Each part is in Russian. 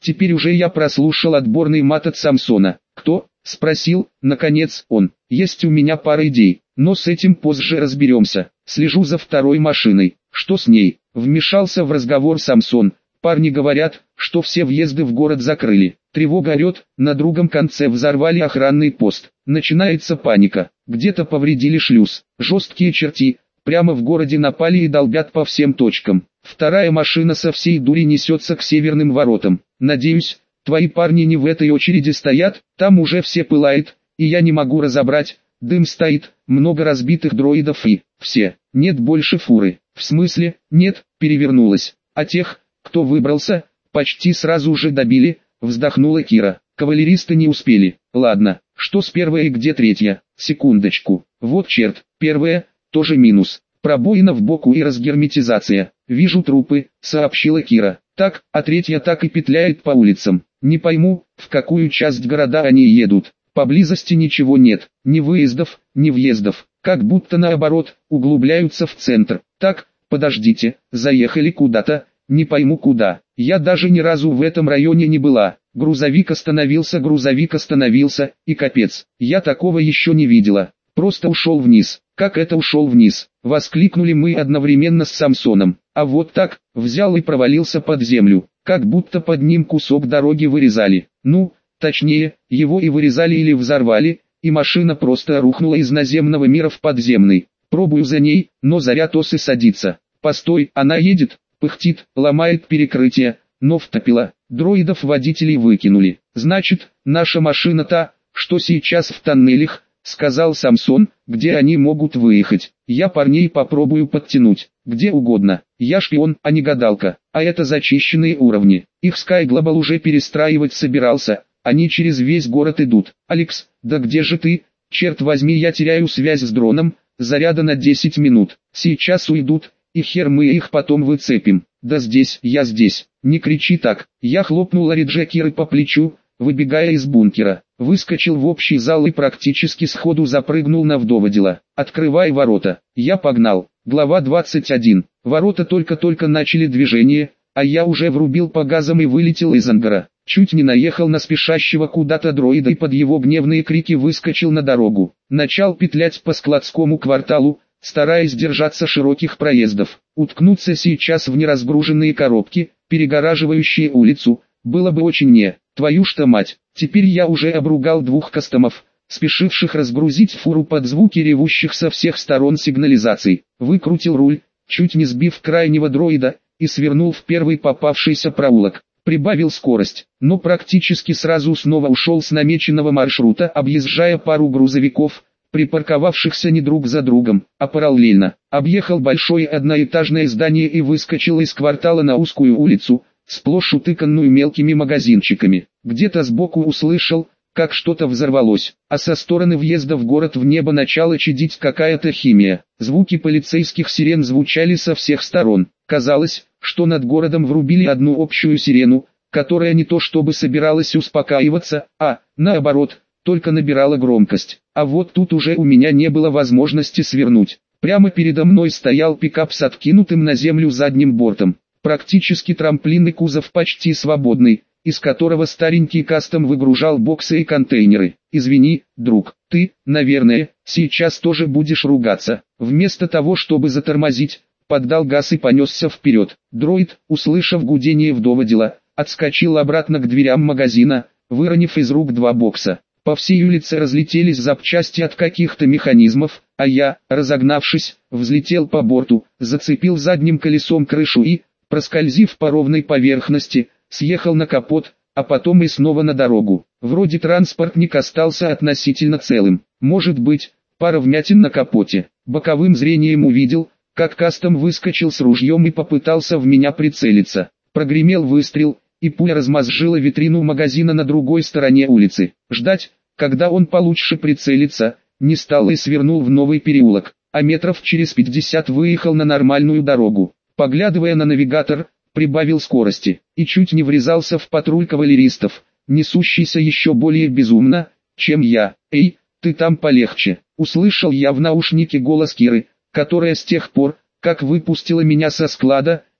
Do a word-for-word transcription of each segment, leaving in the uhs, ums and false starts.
Теперь уже я прослушал отборный мат от Самсона. «Кто?» — спросил, наконец, он. «Есть у меня пара идей, но с этим позже разберемся. Слежу за второй машиной. Что с ней?» — вмешался в разговор Самсон. «Парни говорят, что все въезды в город закрыли. Тревога орет, на другом конце взорвали охранный пост. Начинается паника. Где-то повредили шлюз. Жесткие черти прямо в городе напали и долбят по всем точкам. Вторая машина со всей дури несется к северным воротам. Надеюсь, твои парни не в этой очереди стоят, там уже все пылает, и я не могу разобрать, дым стоит, много разбитых дроидов и все. Нет больше фуры». «В смысле, нет?» — перевернулась. «А тех, кто выбрался, почти сразу же добили», — вздохнула Кира. «Кавалеристы не успели. Ладно, что с первой и где третья? Секундочку. Вот черт, первая, тоже минус. Пробоина в боку и разгерметизация. Вижу трупы», — сообщила Кира. «Так, а третья так и петляет по улицам. Не пойму, в какую часть города они едут. Поблизости ничего нет, ни выездов, ни въездов. Как будто наоборот, углубляются в центр. Так, подождите, заехали куда-то, не пойму куда. Я даже ни разу в этом районе не была. Грузовик остановился, грузовик остановился, и капец. Я такого еще не видела. Просто ушел вниз». «Как это ушел вниз?» — воскликнули мы одновременно с Самсоном. «А вот так, взял и провалился под землю, как будто под ним кусок дороги вырезали. Ну, точнее, его и вырезали или взорвали, и машина просто рухнула из наземного мира в подземный. Пробую за ней, но заряд осы садится. Постой, она едет, пыхтит, ломает перекрытие, но втопила. Дроидов водителей выкинули. Значит, наша машина та, что сейчас в тоннелях», — сказал Самсон. «Где они могут выехать? Я парней попробую подтянуть. Где угодно. Я шпион, а не гадалка. А это зачищенные уровни. Их Sky Global уже перестраивать собирался. Они через весь город идут. Алекс, да где же ты? Черт возьми, я теряю связь с дроном. Заряда на десять минут. Сейчас уйдут, и хер мы их потом выцепим. Да здесь, я здесь. Не кричи так». Я хлопнул Риджа Киры по плечу, выбегая из бункера. Выскочил в общий зал и практически сходу запрыгнул на вдоводила. «Открывай ворота». Я погнал. Глава двадцать один. Ворота только-только начали движение, а я уже врубил по газам и вылетел из ангара. Чуть не наехал на спешащего куда-то дроида и под его гневные крики выскочил на дорогу. Начал петлять по складскому кварталу, стараясь держаться широких проездов. Уткнуться сейчас в неразгруженные коробки, перегораживающие улицу, было бы очень не, твою что мать. Теперь я уже обругал двух кастомов, спешивших разгрузить фуру под звуки ревущих со всех сторон сигнализаций. Выкрутил руль, чуть не сбив крайнего дроида, и свернул в первый попавшийся проулок. Прибавил скорость, но практически сразу снова ушел с намеченного маршрута, объезжая пару грузовиков, припарковавшихся не друг за другом, а параллельно. Объехал большое одноэтажное здание и выскочил из квартала на узкую улицу, сплошь утыканную мелкими магазинчиками. Где-то сбоку услышал, как что-то взорвалось, а со стороны въезда в город в небо начала чадить какая-то химия. Звуки полицейских сирен звучали со всех сторон. Казалось, что над городом врубили одну общую сирену, которая не то чтобы собиралась успокаиваться, а, наоборот, только набирала громкость. А вот тут уже у меня не было возможности свернуть. Прямо передо мной стоял пикап с откинутым на землю задним бортом. Практически трамплинный кузов почти свободный, из которого старенький кастом выгружал боксы и контейнеры. «Извини, друг, ты, наверное, сейчас тоже будешь ругаться». Вместо того, чтобы затормозить, поддал газ и понесся вперед. Дроид, услышав гудение вдоводила, отскочил обратно к дверям магазина, выронив из рук два бокса. По всей улице разлетелись запчасти от каких-то механизмов, а я, разогнавшись, взлетел по борту, зацепил задним колесом крышу и, проскользив по ровной поверхности, съехал на капот, а потом и снова на дорогу. Вроде транспортник остался относительно целым. Может быть, пара вмятин на капоте. Боковым зрением увидел, как кастом выскочил с ружьем и попытался в меня прицелиться. Прогремел выстрел, и пуля размозжила витрину магазина на другой стороне улицы. Ждать, когда он получше прицелится, не стал и свернул в новый переулок, а метров через пятьдесят выехал на нормальную дорогу. Поглядывая на навигатор, прибавил скорости, и чуть не врезался в патруль кавалеристов, несущийся еще более безумно, чем я. «Эй, ты там полегче!» — услышал я в наушнике голос Киры, которая с тех пор, как выпустила меня со склада,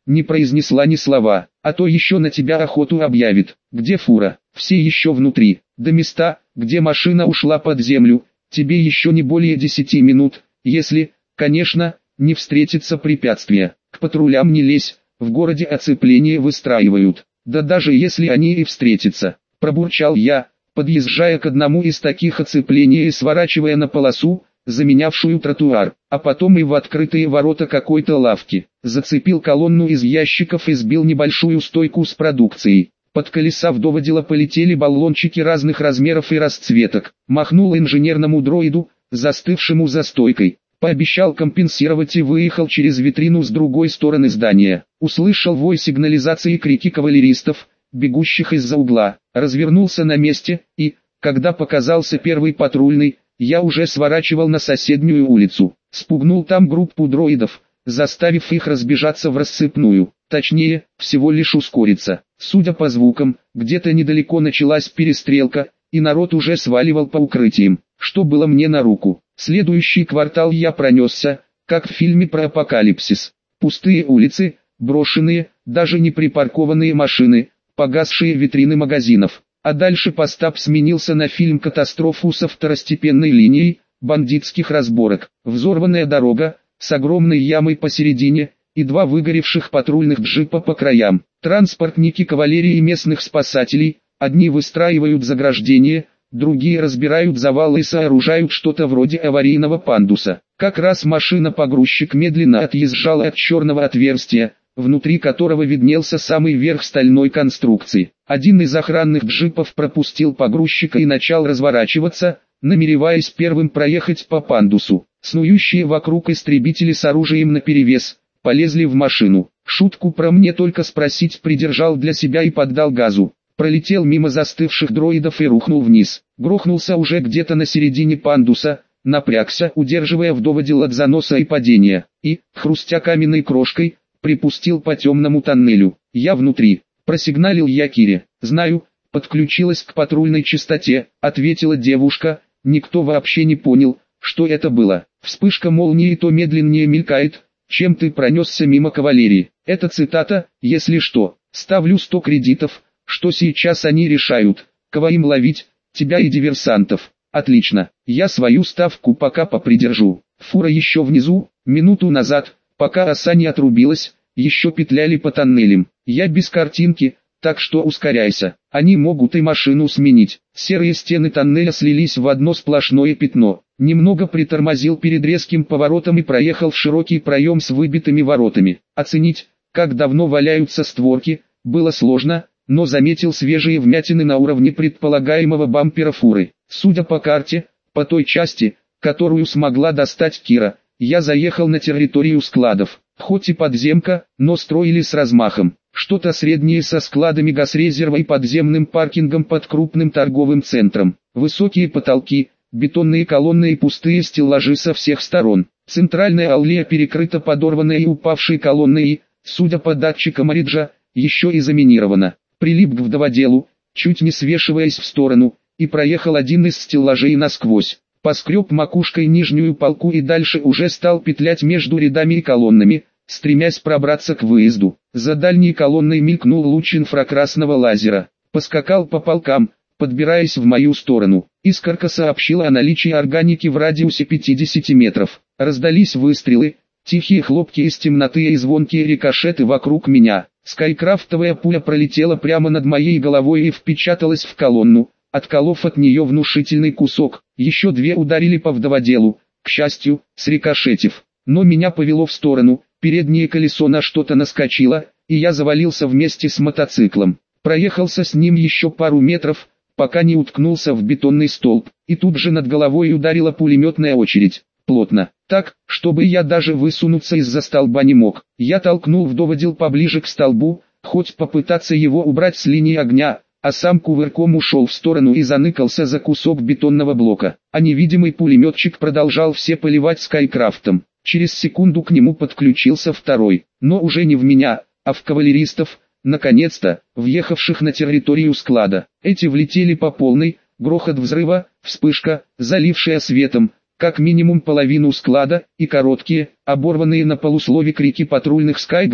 не произнесла ни слова, а то еще на тебя охоту объявит. Где фура? Все еще внутри. До места, где машина ушла под землю, тебе еще не более десяти минут, если, конечно, не встретится препятствие. К патрулям не лезь, в городе оцепление выстраивают. Да даже если они и встретятся, пробурчал я, подъезжая к одному из таких оцеплений и сворачивая на полосу, заменявшую тротуар, а потом и в открытые ворота какой-то лавки. Зацепил колонну из ящиков и сбил небольшую стойку с продукцией. Под колеса вдоводила полетели баллончики разных размеров и расцветок. Махнул инженерному дроиду, застывшему за стойкой. Пообещал компенсировать и выехал через витрину с другой стороны здания. Услышал вой сигнализации и крики кавалеристов, бегущих из-за угла. Развернулся на месте, и, когда показался первый патрульный, я уже сворачивал на соседнюю улицу. Спугнул там группу дроидов, заставив их разбежаться в рассыпную. Точнее, всего лишь ускориться. Судя по звукам, где-то недалеко началась перестрелка, и народ уже сваливал по укрытиям, что было мне на руку. Следующий квартал я пронесся, как в фильме про апокалипсис. Пустые улицы, брошенные, даже не припаркованные машины, погасшие витрины магазинов. А дальше постап сменился на фильм «Катастрофу» со второстепенной линией, бандитских разборок. Взорванная дорога, с огромной ямой посередине, и два выгоревших патрульных джипа по краям. Транспортники кавалерии местных спасателей, одни выстраивают заграждения, другие разбирают завалы и сооружают что-то вроде аварийного пандуса. Как раз машина-погрузчик медленно отъезжала от черного отверстия, внутри которого виднелся самый верх стальной конструкции. Один из охранных джипов пропустил погрузчика и начал разворачиваться, намереваясь первым проехать по пандусу. Снующие вокруг истребители с оружием наперевес полезли в машину. Шутку про «мне только спросить» придержал для себя и поддал газу. Пролетел мимо застывших дроидов и рухнул вниз. Грохнулся уже где-то на середине пандуса, напрягся, удерживая вдоводел от заноса и падения, и, хрустя каменной крошкой, припустил по темному тоннелю. Я внутри. Просигналил я Кире. Знаю, подключилась к патрульной частоте, ответила девушка. Никто вообще не понял, что это было. Вспышка молнии то медленнее мелькает, чем ты пронесся мимо кавалерии. Это цитата, если что. Ставлю сто кредитов, что сейчас они решают, кого им ловить, тебя и диверсантов. Отлично, я свою ставку пока попридержу. Фура еще внизу, минуту назад, пока оса не отрубилась, еще петляли по тоннелям. Я без картинки, так что ускоряйся. Они могут и машину сменить. Серые стены тоннеля слились в одно сплошное пятно. Немного притормозил перед резким поворотом и проехал в широкий проем с выбитыми воротами. Оценить, как давно валяются створки, было сложно, но заметил свежие вмятины на уровне предполагаемого бампера фуры. Судя по карте, по той части, которую смогла достать Кира, я заехал на территорию складов. Хоть и подземка, но строили с размахом. Что-то среднее со складами газрезерва и подземным паркингом под крупным торговым центром. Высокие потолки, бетонные колонны и пустые стеллажи со всех сторон. Центральная аллея перекрыта подорванной и упавшей колонной и, судя по датчикам Риджа, еще и заминирована. Прилип к вдоводелу, чуть не свешиваясь в сторону, и проехал один из стеллажей насквозь. Поскреб макушкой нижнюю полку и дальше уже стал петлять между рядами и колоннами, стремясь пробраться к выезду. За дальней колонной мелькнул луч инфракрасного лазера. Поскакал по полкам, подбираясь в мою сторону. Искорка сообщила о наличии органики в радиусе пятидесяти метров. Раздались выстрелы, тихие хлопки из темноты и звонкие рикошеты вокруг меня. Скайкрафтовая пуля пролетела прямо над моей головой и впечаталась в колонну, отколов от нее внушительный кусок. Еще две ударили по вдоводелу, к счастью, срикошетив. Но меня повело в сторону, переднее колесо на что-то наскочило, и я завалился вместе с мотоциклом. Проехался с ним еще пару метров, пока не уткнулся в бетонный столб, и тут же над головой ударила пулеметная очередь. Плотно, так, чтобы я даже высунуться из-за столба не мог. Я толкнул вдоводел поближе к столбу, хоть попытаться его убрать с линии огня, а сам кувырком ушел в сторону и заныкался за кусок бетонного блока. А невидимый пулеметчик продолжал все поливать скайкрафтом. Через секунду к нему подключился второй, но уже не в меня, а в кавалеристов, наконец-то, въехавших на территорию склада. Эти влетели по полной, грохот взрыва, вспышка, залившая светом, как минимум половину склада, и короткие, оборванные на полуслове крики патрульных Sky Global.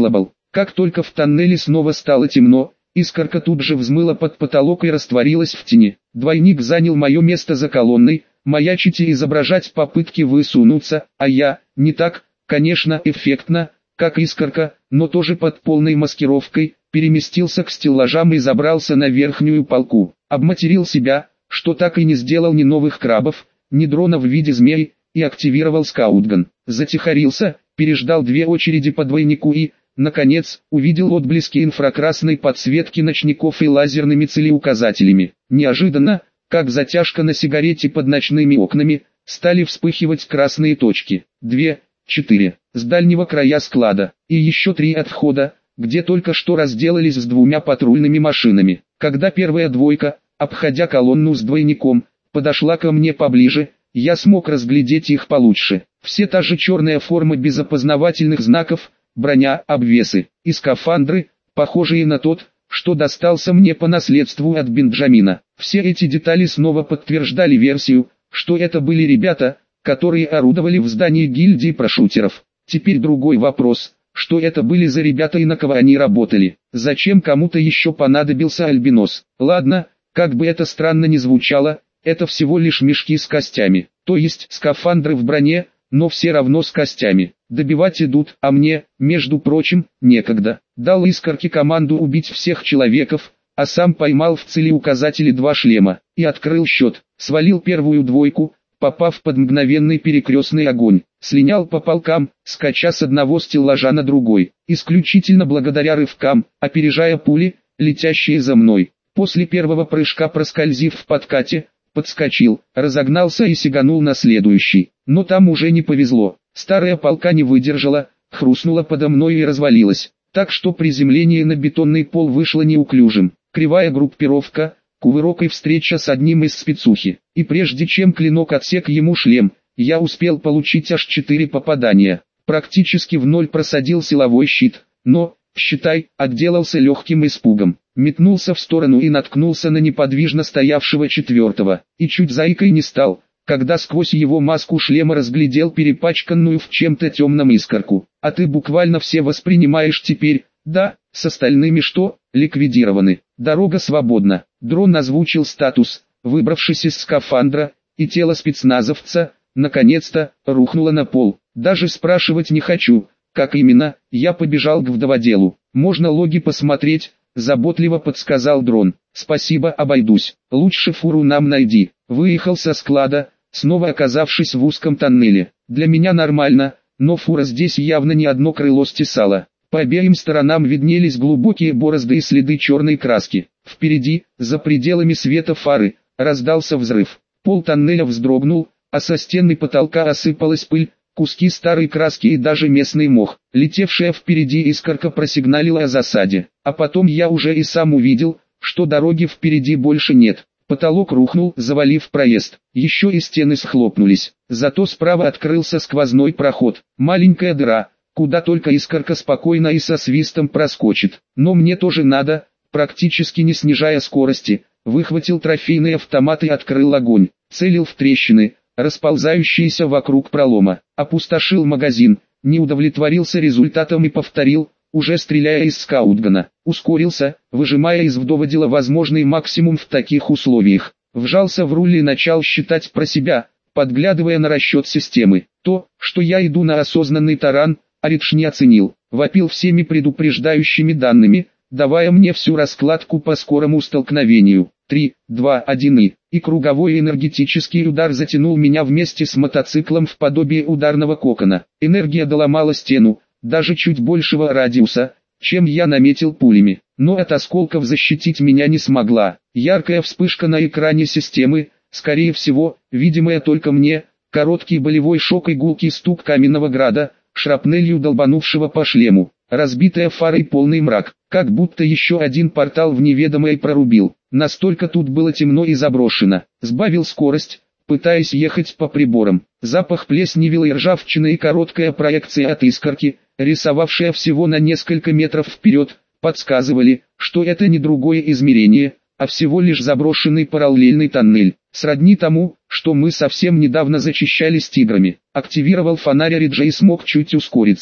Как только в тоннеле снова стало темно, искорка тут же взмыла под потолок и растворилась в тени. Двойник занял мое место за колонной, маячить и изображать попытки высунуться, а я, не так, конечно, эффектно, как искорка, но тоже под полной маскировкой, переместился к стеллажам и забрался на верхнюю полку. Обматерил себя, что так и не сделал ни новых крабов, ни дрона в виде змей, и активировал скаутган. Затихарился, переждал две очереди по двойнику и, наконец, увидел отблески инфракрасной подсветки ночников и лазерными целеуказателями. Неожиданно, как затяжка на сигарете под ночными окнами, стали вспыхивать красные точки. Две, четыре, с дальнего края склада, и еще три от входа, где только что разделались с двумя патрульными машинами. Когда первая двойка, обходя колонну с двойником, подошла ко мне поближе, я смог разглядеть их получше. Все та же черная форма без опознавательных знаков, броня, обвесы и скафандры, похожие на тот, что достался мне по наследству от Бенджамина. Все эти детали снова подтверждали версию, что это были ребята, которые орудовали в здании гильдии прошутеров. Теперь другой вопрос, что это были за ребята и на кого они работали. Зачем кому-то еще понадобился альбинос? Ладно, как бы это странно ни звучало, это всего лишь мешки с костями, то есть скафандры в броне, но все равно с костями. Добивать идут, а мне, между прочим, некогда. Дал искорке команду убить всех человеков, а сам поймал в целеуказатели два шлема, и открыл счет, свалил первую двойку, попав под мгновенный перекрестный огонь, слинял по полкам, скача с одного стеллажа на другой, исключительно благодаря рывкам, опережая пули, летящие за мной. После первого прыжка проскользив в подкате, подскочил, разогнался и сиганул на следующий, но там уже не повезло, старая полка не выдержала, хрустнула подо мной и развалилась, так что приземление на бетонный пол вышло неуклюжим, кривая группировка, кувырок и встреча с одним из спецухи, и прежде чем клинок отсек ему шлем, я успел получить аж четыре попадания, практически в ноль просадил силовой щит, но, считай, отделался легким испугом. Метнулся в сторону и наткнулся на неподвижно стоявшего четвертого, и чуть заикой не стал, когда сквозь его маску шлема разглядел перепачканную в чем-то темном искорку. А ты буквально все воспринимаешь теперь, да, с остальными что, ликвидированы. Дорога свободна. Дрон озвучил статус, выбравшись из скафандра, и тело спецназовца, наконец-то, рухнуло на пол. Даже спрашивать не хочу, как именно, я побежал к вдоводелу. Можно логи посмотреть, заботливо подсказал дрон. Спасибо, обойдусь. Лучше фуру нам найди. Выехал со склада, снова оказавшись в узком тоннеле. Для меня нормально, но фура здесь явно не одно крыло стесала. По обеим сторонам виднелись глубокие борозды и следы черной краски. Впереди, за пределами света фары, раздался взрыв. Пол тоннеля вздрогнул, а со стены потолка осыпалась пыль, куски старой краски и даже местный мох. Летевшая впереди искорка просигналила о засаде. А потом я уже и сам увидел, что дороги впереди больше нет. Потолок рухнул, завалив проезд. Еще и стены схлопнулись. Зато справа открылся сквозной проход. Маленькая дыра, куда только искорка спокойно и со свистом проскочит. Но мне тоже надо, практически не снижая скорости, выхватил трофейный автомат и открыл огонь. Целил в трещины, расползающиеся вокруг пролома. Опустошил магазин, не удовлетворился результатом и повторил, уже стреляя из скаутгана. Ускорился, выжимая из вдоводела возможный максимум в таких условиях. Вжался в руль и начал считать про себя, подглядывая на расчет системы. То, что я иду на осознанный таран, Аридж не оценил. Вопил всеми предупреждающими данными, давая мне всю раскладку по скорому столкновению. три, два, один и... И круговой энергетический удар затянул меня вместе с мотоциклом в подобие ударного кокона. Энергия доломала стену, даже чуть большего радиуса, чем я наметил пулями. Но от осколков защитить меня не смогла. Яркая вспышка на экране системы, скорее всего, видимая только мне, короткий болевой шок и гулкий стук каменного града, шрапнелью долбанувшего по шлему. Разбитая фара и полный мрак, как будто еще один портал в неведомое прорубил. Настолько тут было темно и заброшено. Сбавил скорость, пытаясь ехать по приборам. Запах плесневелой и ржавчины и короткая проекция от искорки, рисовавшая всего на несколько метров вперед, подсказывали, что это не другое измерение, а всего лишь заброшенный параллельный тоннель. Сродни тому, что мы совсем недавно зачищали с тиграми. Активировал фонарь Риджа и смог чуть ускориться.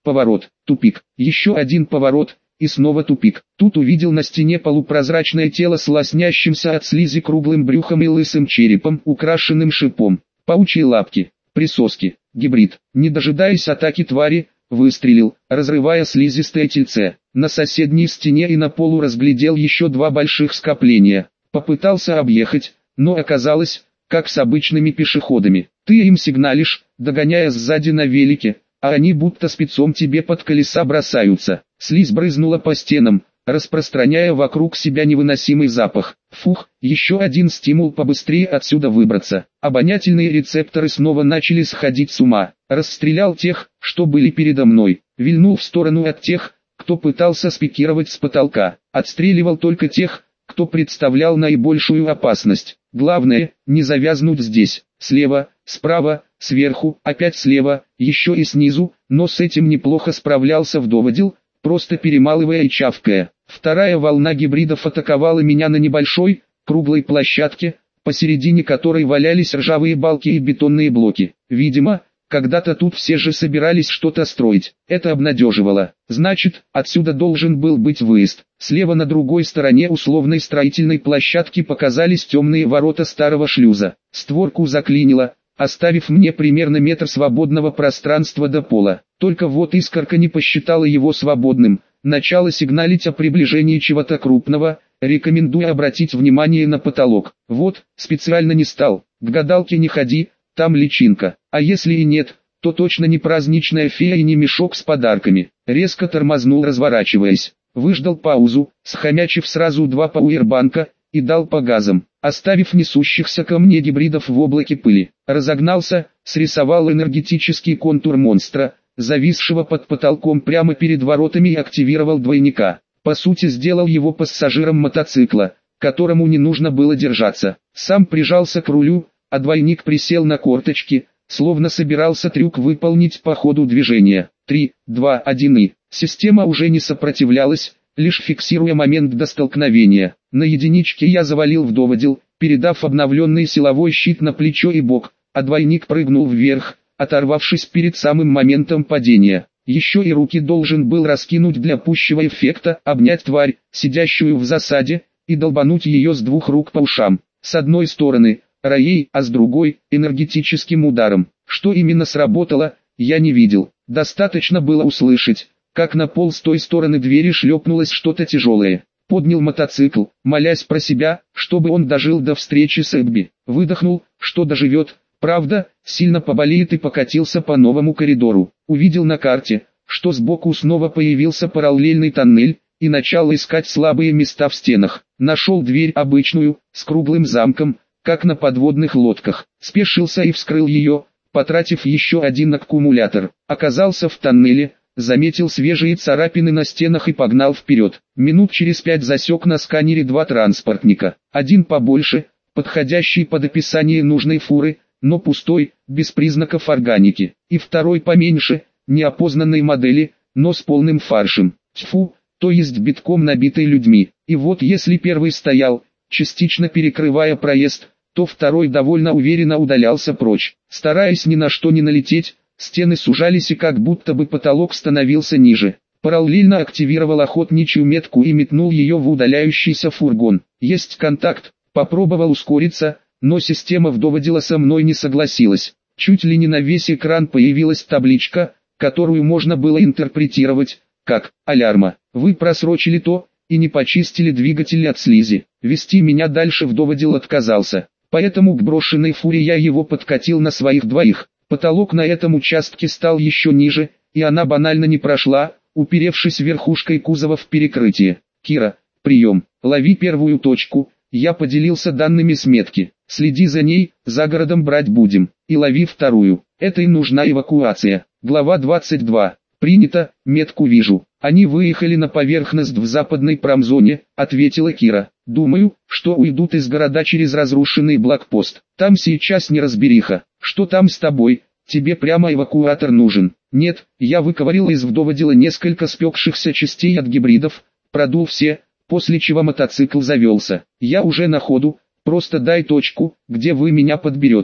поворот, тупик, еще один поворот, и снова тупик. Тут увидел на стене полупрозрачное тело с лоснящимся от слизи круглым брюхом и лысым черепом, украшенным шипом, паучьи лапки, присоски, гибрид. Не дожидаясь атаки твари, выстрелил, разрывая слизистое тельце. На соседней стене и на полу разглядел еще два больших скопления. Попытался объехать, но оказалось, как с обычными пешеходами. Ты им сигналишь, догоняя сзади на велике, а они будто спецом тебе под колеса бросаются. Слизь брызнула по стенам, распространяя вокруг себя невыносимый запах. Фух, еще один стимул побыстрее отсюда выбраться. Обонятельные рецепторы снова начали сходить с ума. Расстрелял тех, что были передо мной. Вильнул в сторону от тех, кто пытался спикировать с потолка. Отстреливал только тех, кто представлял наибольшую опасность. Главное, не завязнуть здесь. Слева, справа, сверху, опять слева, еще и снизу, но с этим неплохо справлялся вдоводил, просто перемалывая и чавкая. Вторая волна гибридов атаковала меня на небольшой, круглой площадке, посередине которой валялись ржавые балки и бетонные блоки. Видимо, когда-то тут все же собирались что-то строить. Это обнадеживало. Значит, отсюда должен был быть выезд. Слева на другой стороне условной строительной площадки показались темные ворота старого шлюза. Створку заклинило, оставив мне примерно метр свободного пространства до пола. Только вот искорка не посчитала его свободным. Начало сигналить о приближении чего-то крупного, рекомендую обратить внимание на потолок. Вот, специально не стал. К гадалке не ходи, там личинка. А если и нет, то точно не праздничная фея и не мешок с подарками. Резко тормознул, разворачиваясь. Выждал паузу, схомячив сразу два пауэрбанка, и дал по газам, оставив несущихся ко мне гибридов в облаке пыли. Разогнался, срисовал энергетический контур монстра, зависшего под потолком прямо перед воротами, и активировал двойника. По сути, сделал его пассажиром мотоцикла, которому не нужно было держаться. Сам прижался к рулю, а двойник присел на корточки, словно собирался трюк выполнить по ходу движения. три, два, один и... Система уже не сопротивлялась, лишь фиксируя момент до столкновения. На единичке я завалил вдоводил, передав обновленный силовой щит на плечо и бок, а двойник прыгнул вверх, оторвавшись перед самым моментом падения. Еще и руки должен был раскинуть для пущего эффекта, обнять тварь, сидящую в засаде, и долбануть ее с двух рук по ушам. С одной стороны роей, а с другой – энергетическим ударом. Что именно сработало, я не видел. Достаточно было услышать, как на пол с той стороны двери шлепнулось что-то тяжелое. Поднял мотоцикл, молясь про себя, чтобы он дожил до встречи с Эбби. Выдохнул, что доживет, правда, сильно поболеет, и покатился по новому коридору. Увидел на карте, что сбоку снова появился параллельный тоннель, и начал искать слабые места в стенах. Нашел дверь обычную, с круглым замком, как на подводных лодках. Спешился и вскрыл ее, потратив еще один аккумулятор. Оказался в тоннеле, заметил свежие царапины на стенах и погнал вперед. Минут через пять засек на сканере два транспортника. Один побольше, подходящий под описание нужной фуры, но пустой, без признаков органики. И второй поменьше, неопознанной модели, но с полным фаршем. Тьфу, то есть битком набитый людьми. И вот если первый стоял, частично перекрывая проезд, то второй довольно уверенно удалялся прочь. Стараясь ни на что не налететь, стены сужались и как будто бы потолок становился ниже. Параллельно активировал охотничью метку и метнул ее в удаляющийся фургон. Есть контакт, попробовал ускориться, но система вдоводила со мной не согласилась. Чуть ли не на весь экран появилась табличка, которую можно было интерпретировать как «Алярма». Вы просрочили то, и не почистили двигатель от слизи. Вести меня дальше вдоводил отказался. Поэтому к брошенной фуре я его подкатил на своих двоих. Потолок на этом участке стал еще ниже, и она банально не прошла, уперевшись верхушкой кузова в перекрытие. «Кира, прием, лови первую точку», я поделился данными с метки. «Следи за ней, за городом брать будем, и лови вторую, этой нужна эвакуация». Глава двадцать два. «Принято, метку вижу. Они выехали на поверхность в западной промзоне», — ответила Кира. «Думаю, что уйдут из города через разрушенный блокпост. Там сейчас неразбериха. Что там с тобой? Тебе прямо эвакуатор нужен?» «Нет», я выковырил из вдоводила несколько спекшихся частей от гибридов, продул все, после чего мотоцикл завелся. «Я уже на ходу, просто дай точку, где вы меня подберете».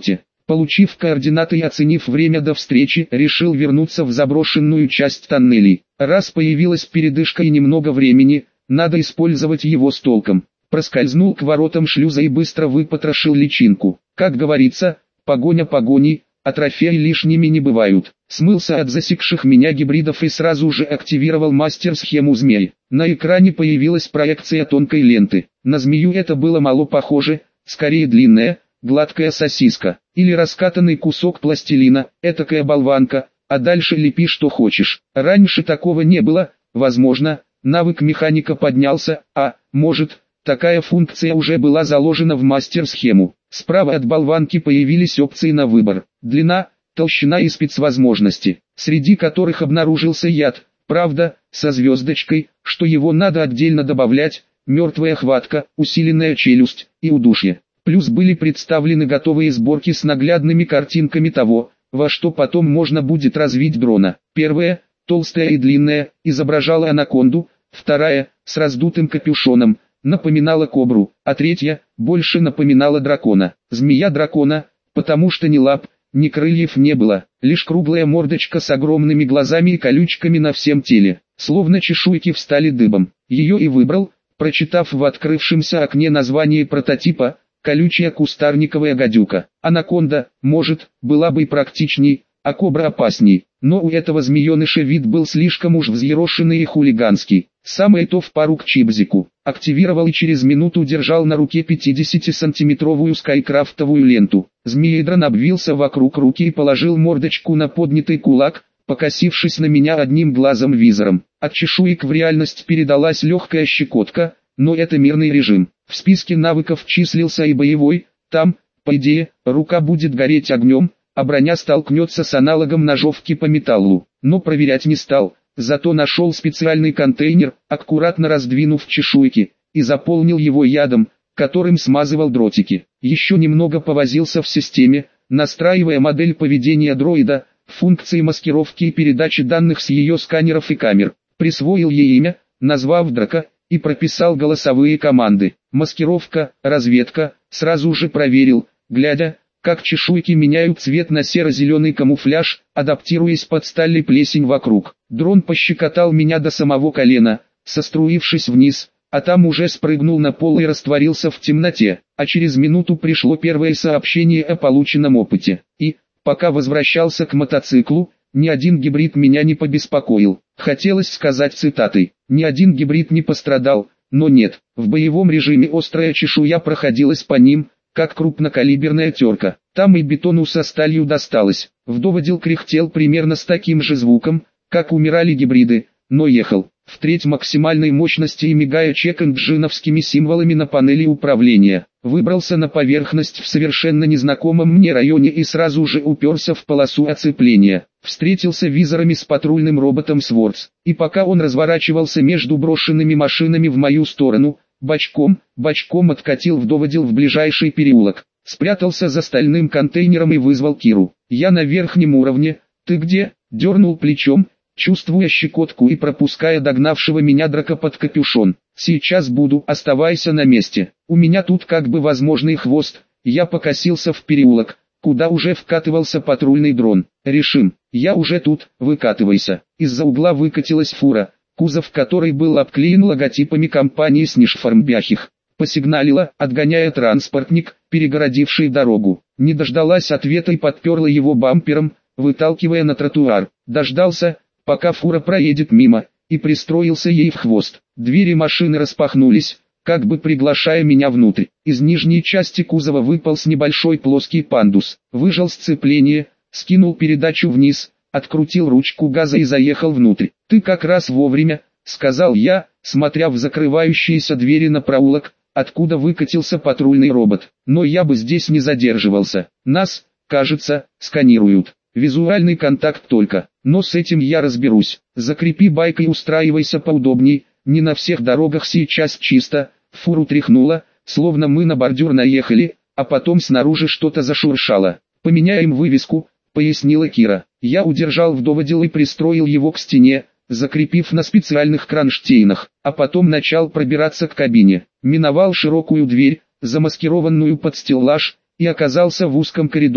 Получив координаты и оценив время до встречи, решил вернуться в заброшенную часть тоннелей. Раз появилась передышка и немного времени, надо использовать его с толком. Проскользнул к воротам шлюза и быстро выпотрошил личинку. Как говорится, погоня погоней, а трофеи лишними не бывают. Смылся от засекших меня гибридов и сразу же активировал мастер-схему змеи. На экране появилась проекция тонкой ленты. На змею это было мало похоже, скорее длинная, гладкая сосиска, или раскатанный кусок пластилина, этакая болванка, а дальше лепи что хочешь. Раньше такого не было, возможно, навык механика поднялся, а, может, такая функция уже была заложена в мастер-схему. Справа от болванки появились опции на выбор: длина, толщина и спецвозможности, среди которых обнаружился яд, правда, со звездочкой, что его надо отдельно добавлять, мертвая хватка, усиленная челюсть и удушье. Плюс были представлены готовые сборки с наглядными картинками того, во что потом можно будет развить дрона. Первая, толстая и длинная, изображала анаконду, вторая, с раздутым капюшоном, напоминала кобру, а третья, больше напоминала дракона. Змея дракона, потому что ни лап, ни крыльев не было, лишь круглая мордочка с огромными глазами и колючками на всем теле, словно чешуйки встали дыбом. Ее и выбрал, прочитав в открывшемся окне название прототипа: колючая кустарниковая гадюка. Анаконда, может, была бы и практичней, а кобра опасней, но у этого змееныша вид был слишком уж взъерошенный и хулиганский. Самое то в пару к чипзику. Активировал и через минуту держал на руке пятидесятисантиметровую скайкрафтовую ленту. Змеедрон обвился вокруг руки и положил мордочку на поднятый кулак, покосившись на меня одним глазом-визором. От чешуек в реальность передалась легкая щекотка, но это мирный режим. В списке навыков числился и боевой, там, по идее, рука будет гореть огнем, а броня столкнется с аналогом ножовки по металлу. Но проверять не стал, зато нашел специальный контейнер, аккуратно раздвинув чешуйки, и заполнил его ядом, которым смазывал дротики. Еще немного повозился в системе, настраивая модель поведения дроида, функции маскировки и передачи данных с ее сканеров и камер. Присвоил ей имя, назвав Драка, и прописал голосовые команды. Маскировка, разведка, сразу же проверил, глядя, как чешуйки меняют цвет на серо-зеленый камуфляж, адаптируясь под сталь и плесень вокруг. Дрон пощекотал меня до самого колена, соструившись вниз, а там уже спрыгнул на пол и растворился в темноте. А через минуту пришло первое сообщение о полученном опыте. И, пока возвращался к мотоциклу, ни один гибрид меня не побеспокоил. Хотелось сказать цитатой: «Ни один гибрид не пострадал», но нет. В боевом режиме острая чешуя проходилась по ним, как крупнокалиберная терка. Там и бетону со сталью досталось. Вдоводил кряхтел примерно с таким же звуком, как умирали гибриды, но ехал. В треть максимальной мощности и мигая чек-энджиновскими символами на панели управления. Выбрался на поверхность в совершенно незнакомом мне районе и сразу же уперся в полосу оцепления. Встретился визорами с патрульным роботом Свордс. И пока он разворачивался между брошенными машинами в мою сторону, бочком, бочком откатил вдоводил в ближайший переулок. Спрятался за стальным контейнером и вызвал Киру. «Я на верхнем уровне, ты где?» Дернул плечом, чувствуя щекотку и пропуская догнавшего меня Драка под капюшон. «Сейчас буду, оставайся на месте. У меня тут как бы возможный хвост». Я покосился в переулок, куда уже вкатывался патрульный дрон. «Решим, я уже тут, выкатывайся». Из-за угла выкатилась фура, кузов которой был обклеен логотипами компании Снишфармбяхих. Посигналила, отгоняя транспортник, перегородивший дорогу. Не дождалась ответа и подперла его бампером, выталкивая на тротуар. Дождался, пока фура проедет мимо, и пристроился ей в хвост. Двери машины распахнулись, как бы приглашая меня внутрь. Из нижней части кузова выполз небольшой плоский пандус. Выжал сцепление, скинул передачу вниз, открутил ручку газа и заехал внутрь. «Ты как раз вовремя», — сказал я, смотря в закрывающиеся двери на проулок, откуда выкатился патрульный робот. «Но я бы здесь не задерживался. Нас, кажется, сканируют. Визуальный контакт только, но с этим я разберусь. Закрепи байк и устраивайся поудобней, не на всех дорогах сейчас чисто». Фуру тряхнуло, словно мы на бордюр наехали, а потом снаружи что-то зашуршало. «Поменяем вывеску», — пояснила Кира. Я удержал вдоводил и пристроил его к стене, закрепив на специальных кронштейнах, а потом начал пробираться к кабине. Миновал широкую дверь, замаскированную под стеллаж, и оказался в узком коридоре,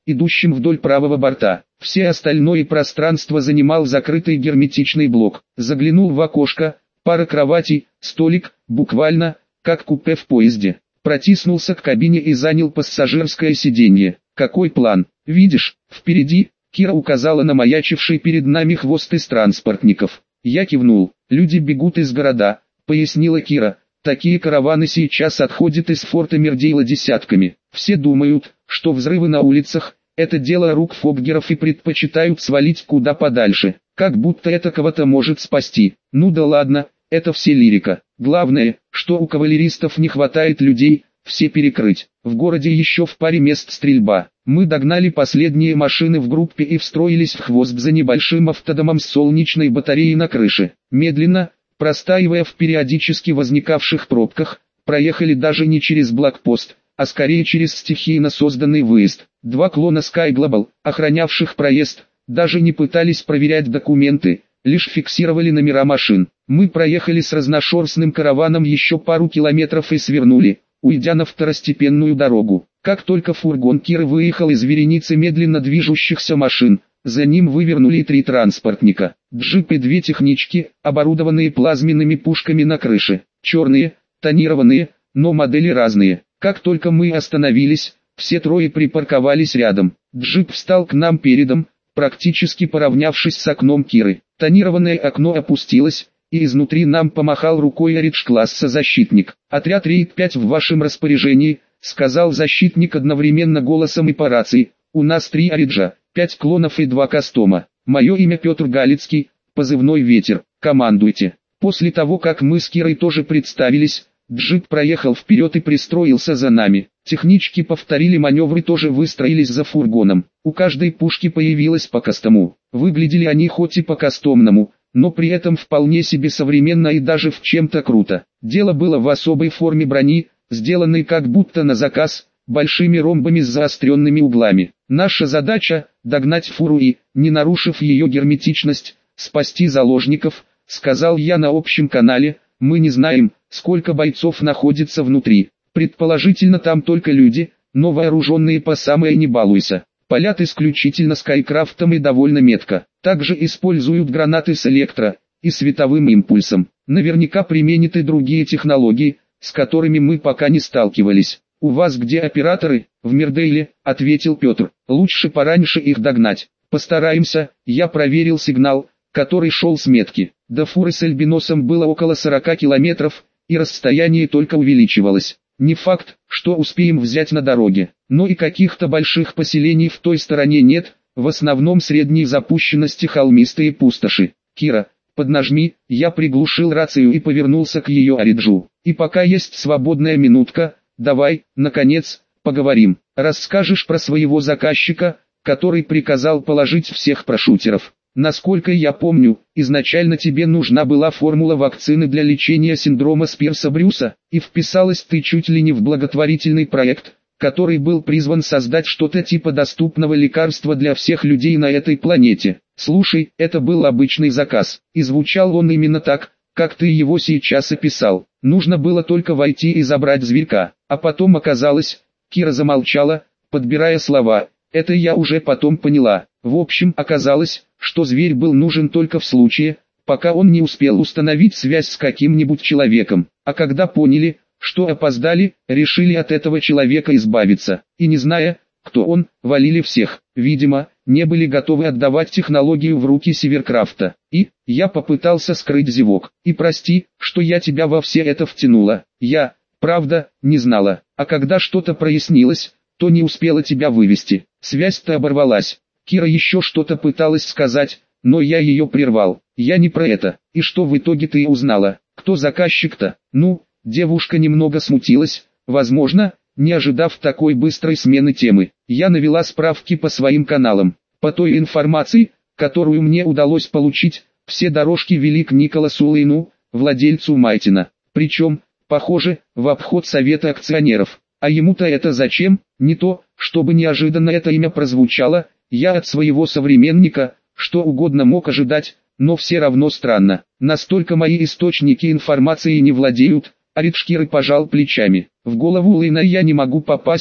идущим вдоль правого борта. Все остальное пространство занимал закрытый герметичный блок. Заглянул в окошко, пара кроватей, столик, буквально, как купе в поезде. Протиснулся к кабине и занял пассажирское сиденье. Какой план? Видишь, впереди, Кира указала на маячивший перед нами хвост из транспортников. Я кивнул. Люди бегут из города, пояснила Кира. Такие караваны сейчас отходят из форта Мердейла десятками. Все думают, что взрывы на улицах – это дело рук фоггеров и предпочитают свалить куда подальше, как будто это кого-то может спасти. Ну да ладно, это все лирика. Главное, что у кавалеристов не хватает людей, все перекрыть. В городе еще в паре мест стрельба. Мы догнали последние машины в группе и встроились в хвост за небольшим автодомом с солнечной батареей на крыше. Медленно, простаивая в периодически возникавших пробках, проехали даже не через блокпост, а скорее через стихийно созданный выезд. Два клона Sky Global, охранявших проезд, даже не пытались проверять документы, лишь фиксировали номера машин. Мы проехали с разношерстным караваном еще пару километров и свернули, уйдя на второстепенную дорогу. Как только фургон Киры выехал из вереницы медленно движущихся машин, за ним вывернули три транспортника. Джип и две технички, оборудованные плазменными пушками на крыше. Черные, тонированные, но модели разные. Как только мы остановились, все трое припарковались рядом. Джип встал к нам передом, практически поравнявшись с окном Киры. Тонированное окно опустилось, и изнутри нам помахал рукой Оридж-класса защитник. «Отряд Рейд пять в вашем распоряжении», — сказал защитник одновременно голосом и по рации. «У нас три Ориджа, пять клонов и два кастома. Мое имя Петр Галицкий, позывной «Ветер». Командуйте». После того, как мы с Кирой тоже представились, джип проехал вперед и пристроился за нами. Технички повторили маневры, тоже выстроились за фургоном. У каждой пушки появилось по кастому. Выглядели они хоть и по кастомному, но при этом вполне себе современно и даже в чем-то круто. Дело было в особой форме брони, сделанной как будто на заказ, большими ромбами с заостренными углами. Наша задача – догнать фуру и, не нарушив ее герметичность, спасти заложников, сказал я на общем канале. Мы не знаем, сколько бойцов находится внутри. Предположительно там только люди, но вооруженные по самое не балуйся. Палят исключительно скайкрафтом и довольно метко. Также используют гранаты с электро- и световым импульсом. Наверняка применят и другие технологии, с которыми мы пока не сталкивались. «У вас где операторы?» «В Мердейле», — ответил Петр. «Лучше пораньше их догнать. Постараемся». Я проверил сигнал, который шел с метки. До фуры с Альбиносом было около сорока километров, и расстояние только увеличивалось. Не факт, что успеем взять на дороге, но и каких-то больших поселений в той стороне нет, в основном средней запущенности холмистые пустоши. «Кира, поднажми», я приглушил рацию и повернулся к ее Ориджу. «И пока есть свободная минутка, давай, наконец, поговорим. Расскажешь про своего заказчика, который приказал положить всех прошутеров. Насколько я помню, изначально тебе нужна была формула вакцины для лечения синдрома Спирса-Брюса, и вписалась ты чуть ли не в благотворительный проект, который был призван создать что-то типа доступного лекарства для всех людей на этой планете. Слушай, это был обычный заказ, и звучал он именно так, как ты его сейчас описал. Нужно было только войти и забрать зверька, а потом оказалось...» Кира замолчала, подбирая слова. «Это я уже потом поняла. В общем, оказалось, что зверь был нужен только в случае, пока он не успел установить связь с каким-нибудь человеком. А когда поняли, что опоздали, решили от этого человека избавиться. И не зная, кто он, валили всех. Видимо, не были готовы отдавать технологию в руки Северкрафта. И, я попытался скрыть зевок. И прости, что я тебя во все это втянула. Я, правда, не знала. А когда что-то прояснилось, то не успела тебя вывести. Связь-то оборвалась». Кира еще что-то пыталась сказать, но я ее прервал. «Я не про это. И что в итоге ты узнала? Кто заказчик-то?» «Ну...» Девушка немного смутилась, возможно, не ожидав такой быстрой смены темы. Я навела справки по своим каналам. По той информации, которую мне удалось получить, все дорожки вели к Николасу Лейну, владельцу Майтина. Причем, похоже, в обход совета акционеров. А ему-то это зачем? Не то, чтобы неожиданно это имя прозвучало. Я от своего современника, что угодно мог ожидать, но все равно странно. Настолько мои источники информации не владеют. Оридж Киры пожал плечами. В голову Лейна я не могу попасть,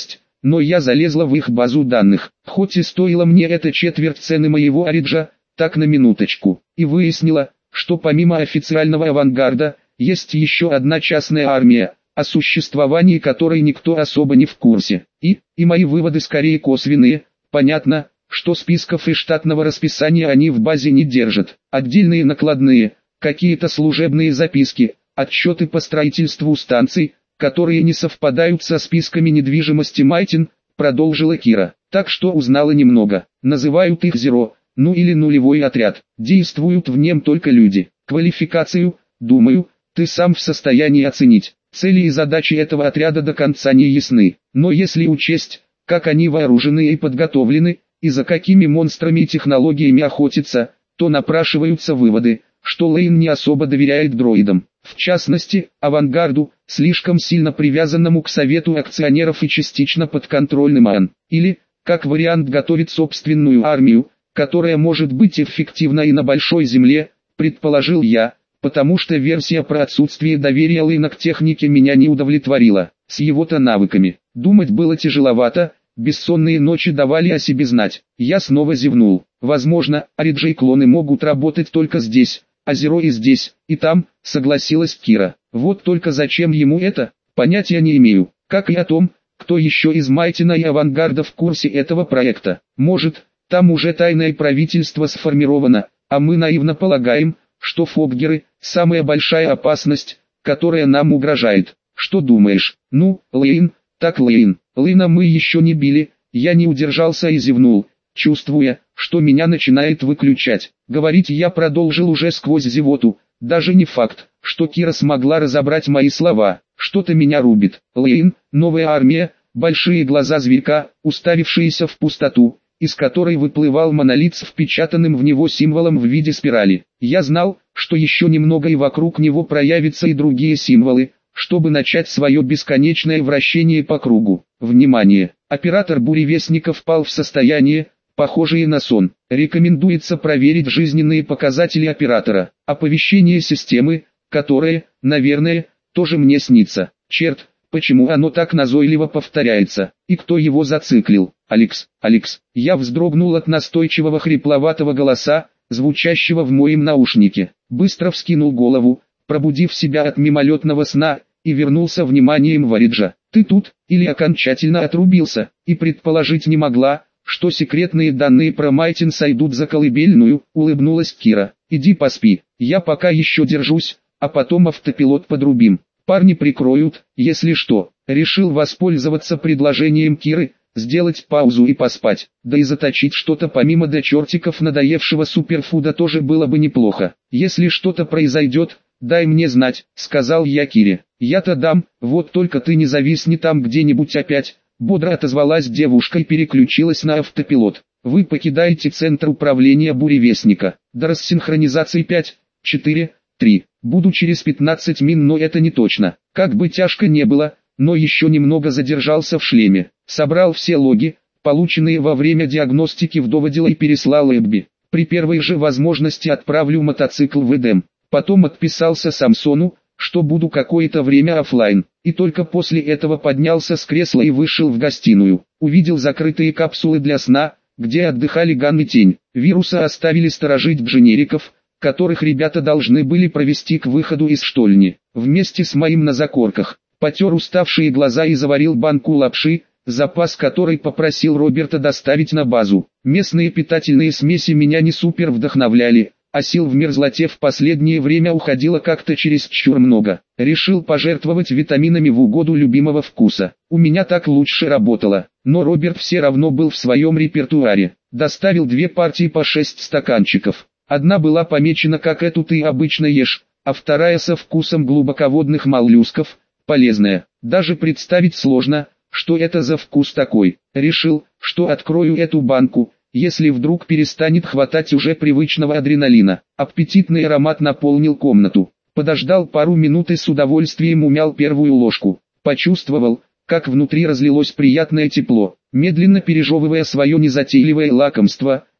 но я залезла в их базу данных. Хоть и стоило мне это четверть цены моего ориджа, так на минуточку, и выяснила, что помимо официального авангарда, есть еще одна частная армия, о существовании которой никто особо не в курсе. И, и мои выводы скорее косвенные. Понятно, что списков и штатного расписания они в базе не держат. Отдельные накладные, какие-то служебные записки, отчеты по строительству станций, которые не совпадают со списками недвижимости Майтин, продолжила Кира. Так что узнала немного. Называют их Зеро, ну или нулевой отряд. Действуют в нем только люди. Квалификацию, думаю, ты сам в состоянии оценить. Цели и задачи этого отряда до конца не ясны. Но если учесть, как они вооружены и подготовлены, и за какими монстрами и технологиями охотятся, то напрашиваются выводы, что Лейн не особо доверяет дроидам. В частности, авангарду, слишком сильно привязанному к совету акционеров и частично подконтрольным АН. Или, как вариант, готовит собственную армию, которая может быть эффективна и на большой земле, предположил я, потому что версия про отсутствие доверия Лейна к технике меня не удовлетворила. С его-то навыками. Думать было тяжеловато, бессонные ночи давали о себе знать. Я снова зевнул. Возможно, ориджи и клоны могут работать только здесь, а Зеро и здесь, и там, согласилась Кира. Вот только зачем ему это, понятия не имею, как и о том, кто еще из Майтина и Авангарда в курсе этого проекта. Может, там уже тайное правительство сформировано, а мы наивно полагаем, что фоггеры – самая большая опасность, которая нам угрожает. Что думаешь? Ну, Лейн, так Лейн. Лейна мы еще не били, я не удержался и зевнул, чувствуя, что меня начинает выключать. Говорить я продолжил уже сквозь зевоту, даже не факт, что Кира смогла разобрать мои слова. Что-то меня рубит. Лейн, новая армия, большие глаза зверька, уставившиеся в пустоту, из которой выплывал монолит с впечатанным в него символом в виде спирали. Я знал, что еще немного и вокруг него проявятся и другие символы, чтобы начать свое бесконечное вращение по кругу. Внимание! Оператор буревестника впал в состояние, похожее на сон. Рекомендуется проверить жизненные показатели оператора. Оповещение системы, которое, наверное, тоже мне снится. Черт, почему оно так назойливо повторяется? И кто его зациклил? Алекс, Алекс. Я вздрогнул от настойчивого хрипловатого голоса, звучащего в моем наушнике. Быстро вскинул голову, пробудив себя от мимолетного сна, и вернулся вниманием в Ориджа. Ты тут, или окончательно отрубился, и предположить не могла, что секретные данные про Майтин сойдут за колыбельную, улыбнулась Кира. Иди поспи, я пока еще держусь, а потом автопилот подрубим. Парни прикроют, если что. Решил воспользоваться предложением Киры, сделать паузу и поспать, да и заточить что-то помимо до чертиков надоевшего суперфуда тоже было бы неплохо. Если что-то произойдет, дай мне знать, сказал я Кире. Я-то дам, вот только ты не зависни там где-нибудь опять. Бодро отозвалась девушка и переключилась на автопилот. Вы покидаете центр управления буревестника. До рассинхронизации пять, четыре, три. Буду через пятнадцать мин, но это не точно. Как бы тяжко не было, но еще немного задержался в шлеме. Собрал все логи, полученные во время диагностики в доводила и переслал Эбби. При первой же возможности отправлю мотоцикл в Эдем. Потом отписался Самсону, что буду какое-то время офлайн. И только после этого поднялся с кресла и вышел в гостиную. Увидел закрытые капсулы для сна, где отдыхали Ган и Тень. Вируса оставили сторожить дженериков, которых ребята должны были провести к выходу из штольни. Вместе с моим на закорках. Потер уставшие глаза и заварил банку лапши, запас которой попросил Роберта доставить на базу. Местные питательные смеси меня не супер вдохновляли, а сил в мерзлоте в последнее время уходило как-то чересчур много. Решил пожертвовать витаминами в угоду любимого вкуса. У меня так лучше работало, но Роберт все равно был в своем репертуаре. Доставил две партии по шесть стаканчиков. Одна была помечена как «эту ты обычно ешь», а вторая со вкусом глубоководных моллюсков, полезная. Даже представить сложно, что это за вкус такой. Решил, что открою эту банку, если вдруг перестанет хватать уже привычного адреналина. Аппетитный аромат наполнил комнату. Подождал пару минут и с удовольствием умял первую ложку. Почувствовал, как внутри разлилось приятное тепло. Медленно пережевывая свое незатейливое лакомство,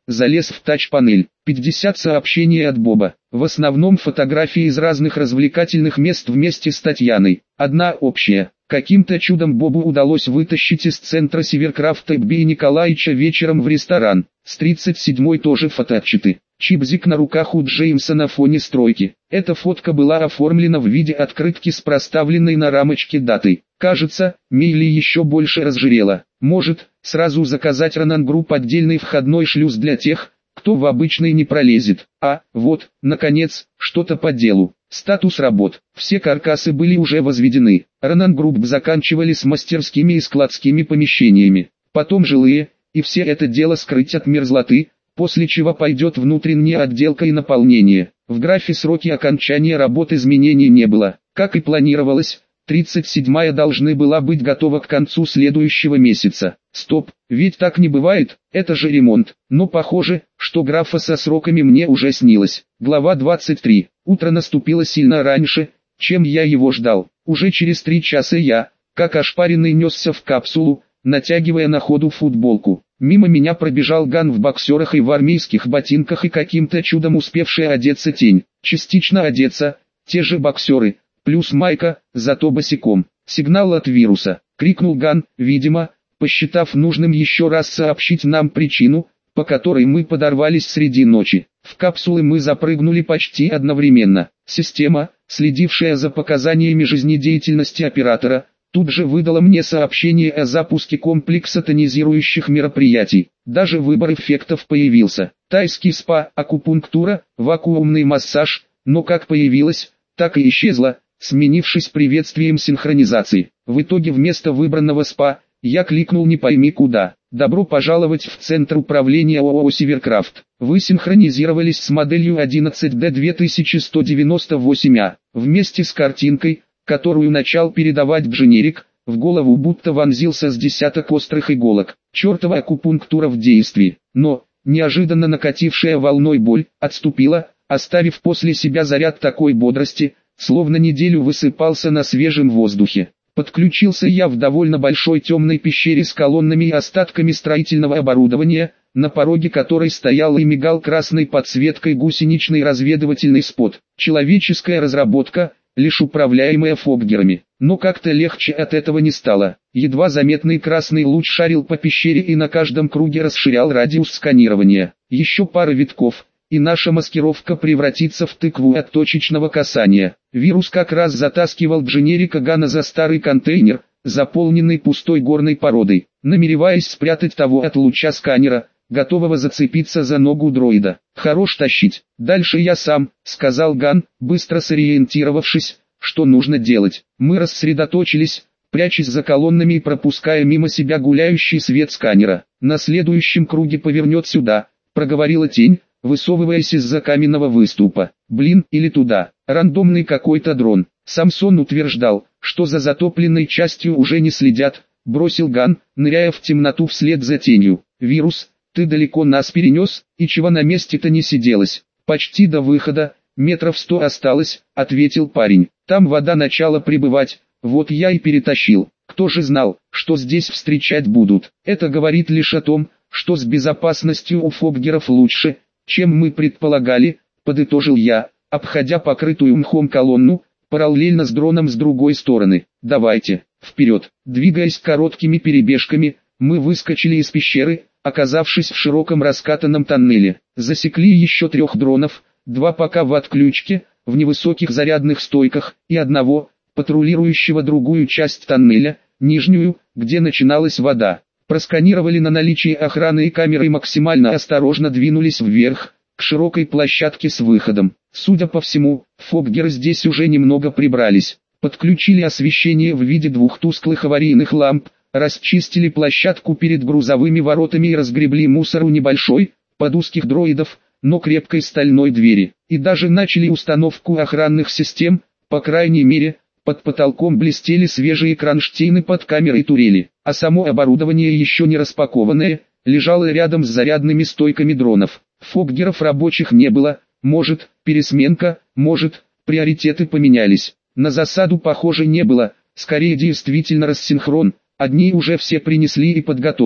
залез в тач-панель. пятьдесят сообщений от Боба. В основном фотографии из разных развлекательных мест вместе с Татьяной. Одна общая. Каким-то чудом Бобу удалось вытащить из центра Северкрафта Бея Николаевича вечером в ресторан. С тридцать седьмой тоже фотоотчеты. Чипзик на руках у Джеймса на фоне стройки. Эта фотка была оформлена в виде открытки с проставленной на рамочке датой. Кажется, Мейли еще больше разжирела. Может, сразу заказать Ронан Групп отдельный входной шлюз для тех, кто в обычный не пролезет. А, вот, наконец, что-то по делу. Статус работ. Все каркасы были уже возведены. Ронан Групп заканчивали с мастерскими и складскими помещениями. Потом жилые, и все это дело скрыть от мерзлоты, после чего пойдет внутренняя отделка и наполнение. В графе сроки окончания работ изменений не было. Как и планировалось, тридцать седьмая должны была быть готова к концу следующего месяца. Стоп, ведь так не бывает, это же ремонт. Но похоже, что графа со сроками мне уже снилось. Глава двадцать три. Утро наступило сильно раньше, чем я его ждал. Уже через три часа я, как ошпаренный, несся в капсулу, натягивая на ходу футболку. Мимо меня пробежал Ган в боксерах и в армейских ботинках и каким-то чудом успевшая одеться тень. Частично одеться, те же боксеры, плюс майка, зато босиком. Сигнал от вируса, крикнул Ган, видимо, посчитав нужным еще раз сообщить нам причину, по которой мы подорвались среди ночи. В капсулы мы запрыгнули почти одновременно. Система, следившая за показаниями жизнедеятельности оператора, тут же выдала мне сообщение о запуске комплекса тонизирующих мероприятий. Даже выбор эффектов появился. Тайский спа, акупунктура, вакуумный массаж, но как появилось, так и исчезла, сменившись приветствием синхронизации. В итоге вместо выбранного спа, я кликнул не пойми куда. Добро пожаловать в Центр управления ООО «Северкрафт». Вы синхронизировались с моделью одиннадцать дэ две тысячи сто девяносто восемь а. Вместе с картинкой, которую начал передавать дженерик, в голову будто вонзился с десяток острых иголок. Чертова акупунктура в действии. Но, неожиданно накатившая волной боль, отступила, оставив после себя заряд такой бодрости, словно неделю высыпался на свежем воздухе. Подключился я в довольно большой темной пещере с колоннами и остатками строительного оборудования, на пороге которой стоял и мигал красной подсветкой гусеничный разведывательный спот. Человеческая разработка, лишь управляемая фоггерами. Но как-то легче от этого не стало. Едва заметный красный луч шарил по пещере и на каждом круге расширял радиус сканирования. Еще пара витков, и наша маскировка превратится в тыкву от точечного касания. Вирус как раз затаскивал дженерика Гана за старый контейнер, заполненный пустой горной породой, намереваясь спрятать того от луча сканера, готового зацепиться за ногу дроида. «Хорош тащить, дальше я сам», — сказал Ган, быстро сориентировавшись, что нужно делать. Мы рассредоточились, прячась за колоннами и пропуская мимо себя гуляющий свет сканера. «На следующем круге повернет сюда», — проговорила тень, высовываясь из-за каменного выступа. «Блин, или туда». Рандомный какой-то дрон. Самсон утверждал, что за затопленной частью уже не следят, бросил Ган, ныряя в темноту вслед за тенью. «Вирус, ты далеко нас перенес, и чего на месте-то не сиделось?» «Почти до выхода, метров сто осталось», — ответил парень. «Там вода начала прибывать, вот я и перетащил. Кто же знал, что здесь встречать будут?» «Это говорит лишь о том, что с безопасностью у фоггеров лучше, чем мы предполагали», — подытожил я, обходя покрытую мхом колонну, параллельно с дроном с другой стороны. «Давайте, вперед!» Двигаясь короткими перебежками, мы выскочили из пещеры, оказавшись в широком раскатанном тоннеле. Засекли еще трех дронов, два пока в отключке, в невысоких зарядных стойках, и одного, патрулирующего другую часть тоннеля, нижнюю, где начиналась вода. Просканировали на наличие охраны и камеры и максимально осторожно двинулись вверх, к широкой площадке с выходом. Судя по всему, фоггеры здесь уже немного прибрались. Подключили освещение в виде двух тусклых аварийных ламп, расчистили площадку перед грузовыми воротами и разгребли мусор у небольшой, под узких дроидов, но крепкой стальной двери. И даже начали установку охранных систем, по крайней мере, под потолком блестели свежие кронштейны под камерой турели, а само оборудование еще не распакованное, лежало рядом с зарядными стойками дронов. Фоггеров рабочих не было, может, пересменка, может, приоритеты поменялись. На засаду похоже не было, скорее действительно рассинхрон, одни уже все принесли и подготовили,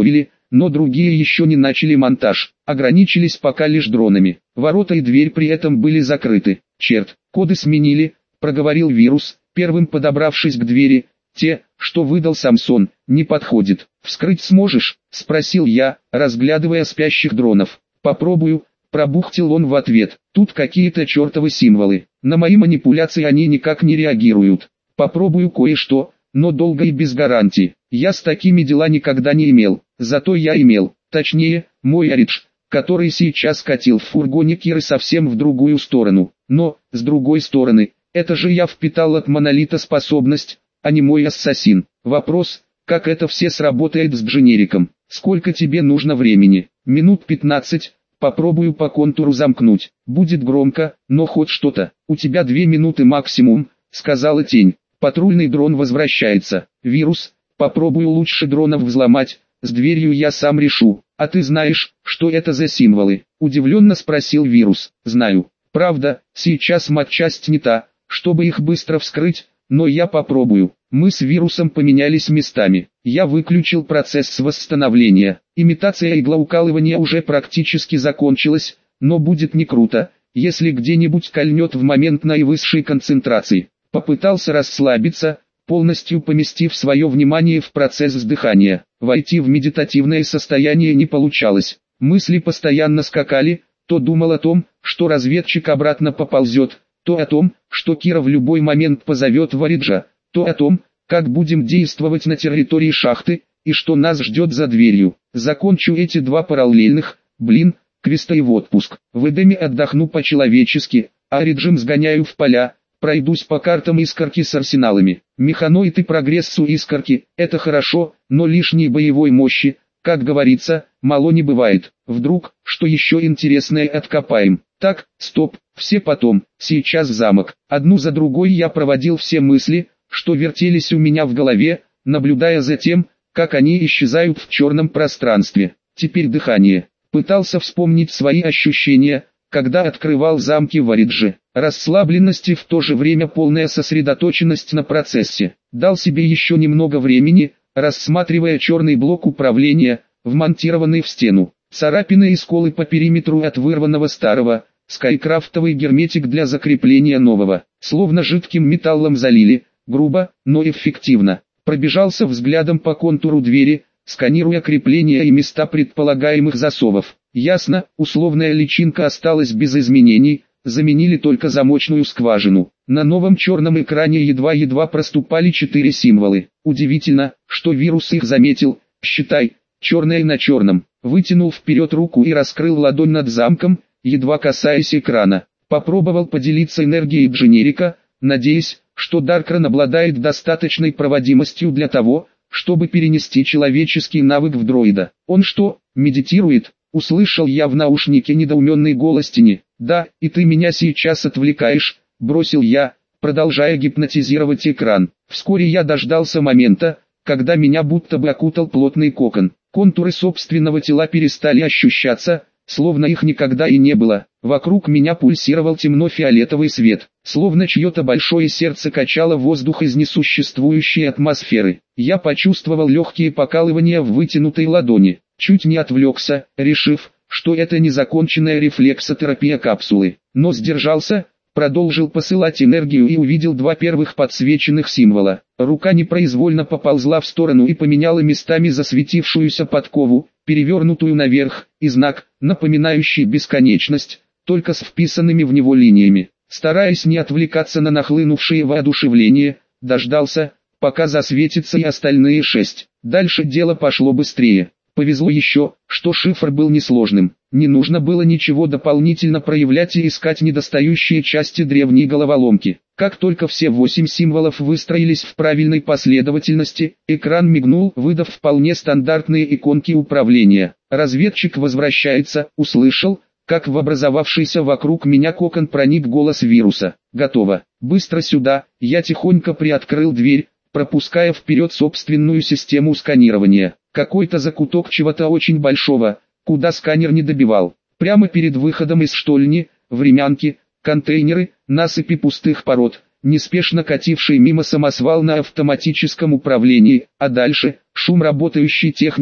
но другие еще не начали монтаж, ограничились пока лишь дронами. Ворота и дверь при этом были закрыты. Черт, коды сменили, проговорил Вирус, первым подобравшись к двери. Те, что выдал Самсон, не подходит. Вскрыть сможешь? Спросил я, разглядывая спящих дронов. Попробую, пробухтел он в ответ. Тут какие-то чертовы символы. На мои манипуляции они никак не реагируют. Попробую кое-что, но долго и без гарантии. Я с такими дела никогда не имел. Зато я имел, точнее, мой Оридж, который сейчас катил в фургоне Киры совсем в другую сторону. Но, с другой стороны, это же я впитал от Монолита способность, а не мой ассасин. Вопрос, как это все сработает с дженериком. Сколько тебе нужно времени? Минут пятнадцать. Попробую по контуру замкнуть. Будет громко, но хоть что-то. У тебя две минуты максимум, сказала тень. Патрульный дрон возвращается. Вирус, попробую лучше дронов взломать. С дверью я сам решу. А ты знаешь, что это за символы? Удивленно спросил Вирус. Знаю. Правда, сейчас матчасть не та, чтобы их быстро вскрыть, но я попробую. Мы с Вирусом поменялись местами. Я выключил процесс восстановления. Имитация иглоукалывания уже практически закончилась, но будет не круто, если где-нибудь кольнет в момент наивысшей концентрации. Попытался расслабиться, полностью поместив свое внимание в процесс вздыхания. Войти в медитативное состояние не получалось. Мысли постоянно скакали, то думал о том, что разведчик обратно поползет, то о том, что Кира в любой момент позовет Вариджа, то о том, как будем действовать на территории шахты, и что нас ждет за дверью. Закончу эти два параллельных, блин, квеста и в отпуск. В Эдеме отдохну по-человечески, а Риджем сгоняю в поля, пройдусь по картам Искорки с арсеналами. Механоид и прогрессу Искорки, это хорошо, но лишней боевой мощи, как говорится, мало не бывает. Вдруг, что еще интересное откопаем. Так, стоп, все потом, сейчас замок. Одну за другой я проводил все мысли, что вертелись у меня в голове, наблюдая за тем, как они исчезают в черном пространстве. Теперь дыхание. Пытался вспомнить свои ощущения, когда открывал замки в Оридже. Расслабленность и в то же время полная сосредоточенность на процессе. Дал себе еще немного времени, рассматривая черный блок управления, вмонтированный в стену. Царапины и сколы по периметру от вырванного старого, скайкрафтовый герметик для закрепления нового. Словно жидким металлом залили, грубо, но эффективно. Пробежался взглядом по контуру двери, сканируя крепления и места предполагаемых засовов. Ясно, условная личинка осталась без изменений, заменили только замочную скважину. На новом черном экране едва-едва проступали четыре символы. Удивительно, что Вирус их заметил, считай, черное на черном. Вытянул вперед руку и раскрыл ладонь над замком, едва касаясь экрана. Попробовал поделиться энергией дженерика, надеясь, что Даркран обладает достаточной проводимостью для того, чтобы перенести человеческий навык в дроида. Он что, медитирует? Услышал я в наушнике недоуменный голос тени. Да, и ты меня сейчас отвлекаешь, бросил я, продолжая гипнотизировать экран. Вскоре я дождался момента, когда меня будто бы окутал плотный кокон. Контуры собственного тела перестали ощущаться, словно их никогда и не было. Вокруг меня пульсировал темно-фиолетовый свет, словно чье-то большое сердце качало воздух из несуществующей атмосферы. Я почувствовал легкие покалывания в вытянутой ладони. Чуть не отвлекся, решив, что это незаконченная рефлексотерапия капсулы. Но сдержался, продолжил посылать энергию и увидел два первых подсвеченных символа. Рука непроизвольно поползла в сторону и поменяла местами засветившуюся подкову, перевернутую наверх, и знак, напоминающий бесконечность, только с вписанными в него линиями. Стараясь не отвлекаться на нахлынувшее воодушевление, дождался, пока засветится и остальные шесть. Дальше дело пошло быстрее. Повезло еще, что шифр был несложным. Не нужно было ничего дополнительно проявлять и искать недостающие части древней головоломки. Как только все восемь символов выстроились в правильной последовательности, экран мигнул, выдав вполне стандартные иконки управления. Разведчик возвращается, услышал, как в образовавшийся вокруг меня кокон проник голос Вируса. Готово. Быстро сюда. Я тихонько приоткрыл дверь, пропуская вперед собственную систему сканирования. Какой-то закуток чего-то очень большого, куда сканер не добивал. Прямо перед выходом из штольни, времянки, контейнеры, насыпи пустых пород, неспешно кативший мимо самосвал на автоматическом управлении, а дальше шум работающей техники,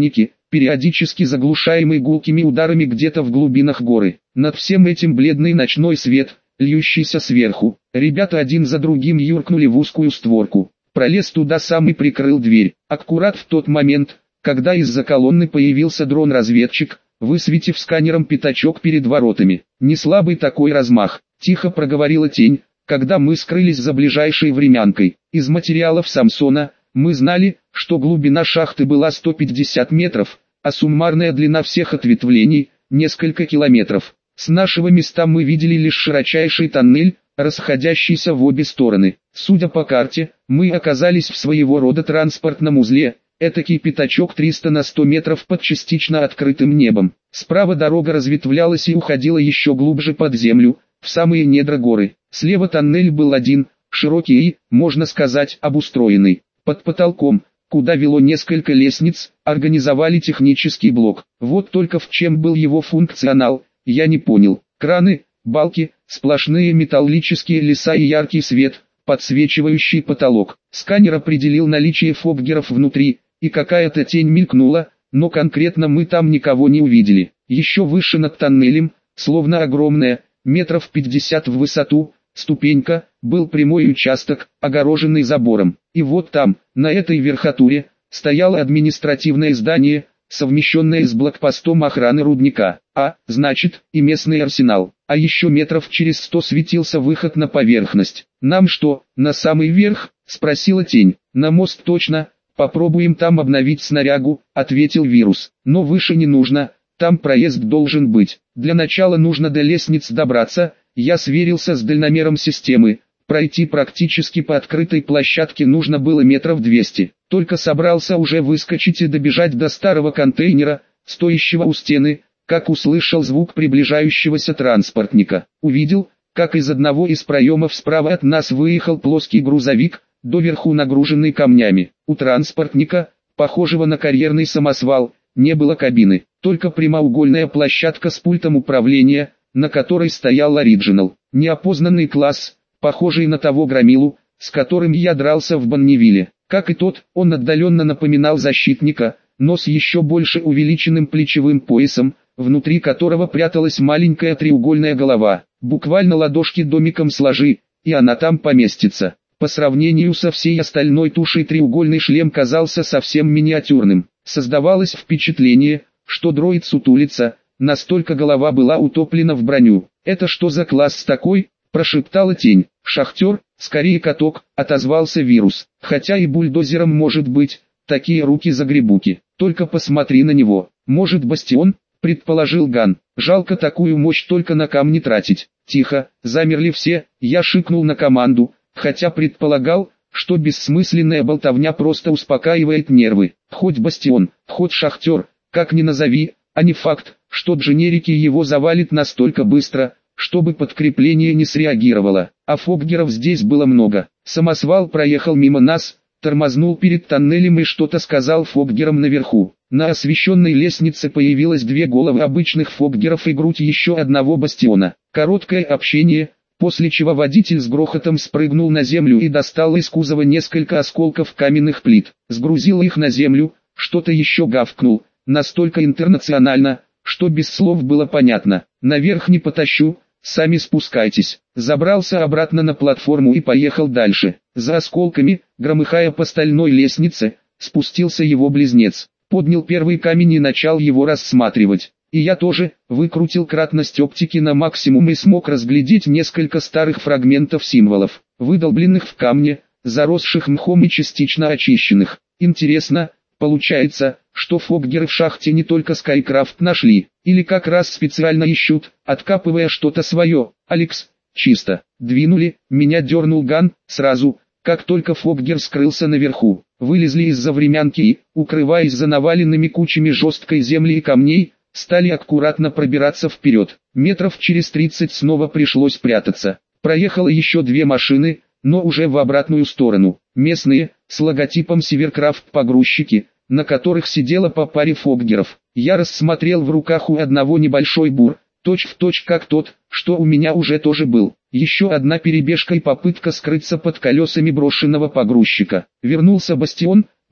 периодически заглушаемый гулкими ударами где-то в глубинах горы. Над всем этим бледный ночной свет, льющийся сверху. Ребята один за другим юркнули в узкую створку. Пролез туда сам и прикрыл дверь. Аккурат в тот момент, когда из-за колонны появился дрон-разведчик, высветив сканером пятачок перед воротами. Не слабый такой размах, тихо проговорила тень, когда мы скрылись за ближайшей времянкой. Из материалов Самсона мы знали, что глубина шахты была сто пятьдесят метров, а суммарная длина всех ответвлений – несколько километров. С нашего места мы видели лишь широчайший тоннель, расходящийся в обе стороны. Судя по карте, мы оказались в своего рода транспортном узле, этакий пятачок триста на сто метров под частично открытым небом. Справа дорога разветвлялась и уходила еще глубже под землю, в самые недра горы. Слева тоннель был один, широкий и, можно сказать, обустроенный. Под потолком, куда вело несколько лестниц, организовали технический блок. Вот только в чем был его функционал, я не понял. Краны, балки, сплошные металлические леса и яркий свет, подсвечивающий потолок. Сканер определил наличие фоггеров внутри, и какая-то тень мелькнула, но конкретно мы там никого не увидели. Еще выше над тоннелем, словно огромная, метров пятьдесят в высоту, ступенька, был прямой участок, огороженный забором. И вот там, на этой верхотуре, стояло административное здание, совмещенное с блокпостом охраны рудника, а, значит, и местный арсенал. А еще метров через сто светился выход на поверхность. «Нам что, на самый верх?» – спросила тень. «На мост точно, попробуем там обновить снарягу», – ответил Вирус. «Но выше не нужно, там проезд должен быть. Для начала нужно до лестниц добраться». Я сверился с дальномером системы. Пройти практически по открытой площадке нужно было метров двести. Только собрался уже выскочить и добежать до старого контейнера, стоящего у стены, как услышал звук приближающегося транспортника. Увидел, как из одного из проемов справа от нас выехал плоский грузовик, доверху нагруженный камнями. У транспортника, похожего на карьерный самосвал, не было кабины, только прямоугольная площадка с пультом управления, на которой стоял оригинал. Неопознанный класс, похожий на того громилу, с которым я дрался в Бонневилле. Как и тот, он отдаленно напоминал защитника, но с еще больше увеличенным плечевым поясом, внутри которого пряталась маленькая треугольная голова. Буквально ладошки домиком сложи, и она там поместится. По сравнению со всей остальной тушей треугольный шлем казался совсем миниатюрным. Создавалось впечатление, что дроид сутулится, настолько голова была утоплена в броню. «Это что за класс такой?» – прошептала тень. «Шахтер, скорее каток», – отозвался Вирус. «Хотя и бульдозером может быть, такие руки-загребуки. Только посмотри на него. Может, бастион?» – предположил Ган. «Жалко такую мощь только на камни тратить». Тихо, замерли все, я шикнул на команду, хотя предполагал, что бессмысленная болтовня просто успокаивает нервы. Хоть бастион, хоть шахтер, как ни назови, а не факт, что дженерики его завалит настолько быстро, чтобы подкрепление не среагировало. А фоггеров здесь было много. Самосвал проехал мимо нас, тормознул перед тоннелем и что-то сказал фоггерам наверху. На освещенной лестнице появилось две головы обычных фоггеров и грудь еще одного бастиона. Короткое общение, после чего водитель с грохотом спрыгнул на землю и достал из кузова несколько осколков каменных плит. Сгрузил их на землю, что-то еще гавкнул, настолько интернационально, что без слов было понятно. «Наверх не потащу, сами спускайтесь». Забрался обратно на платформу и поехал дальше. За осколками, громыхая по стальной лестнице, спустился его близнец. Поднял первый камень и начал его рассматривать. И я тоже, выкрутил кратность оптики на максимум и смог разглядеть несколько старых фрагментов символов, выдолбленных в камне, заросших мхом и частично очищенных. Интересно, получается, что фоггеры в шахте не только Скайкрафт нашли, или как раз специально ищут, откапывая что-то свое. «Алекс, чисто». Двинули, меня дернул Ган, сразу, как только фоггер скрылся наверху. Вылезли из-за времянки и, укрываясь за наваленными кучами жесткой земли и камней, стали аккуратно пробираться вперед. Метров через тридцать снова пришлось прятаться. Проехало еще две машины, но уже в обратную сторону. Местные, с логотипом Северкрафт погрузчики, на которых сидело по паре фоггеров. Я рассмотрел в руках у одного небольшой бур, точь-в-точь как тот, что у меня уже тоже был. Еще одна перебежка и попытка скрыться под колесами брошенного погрузчика. Вернулся бастион,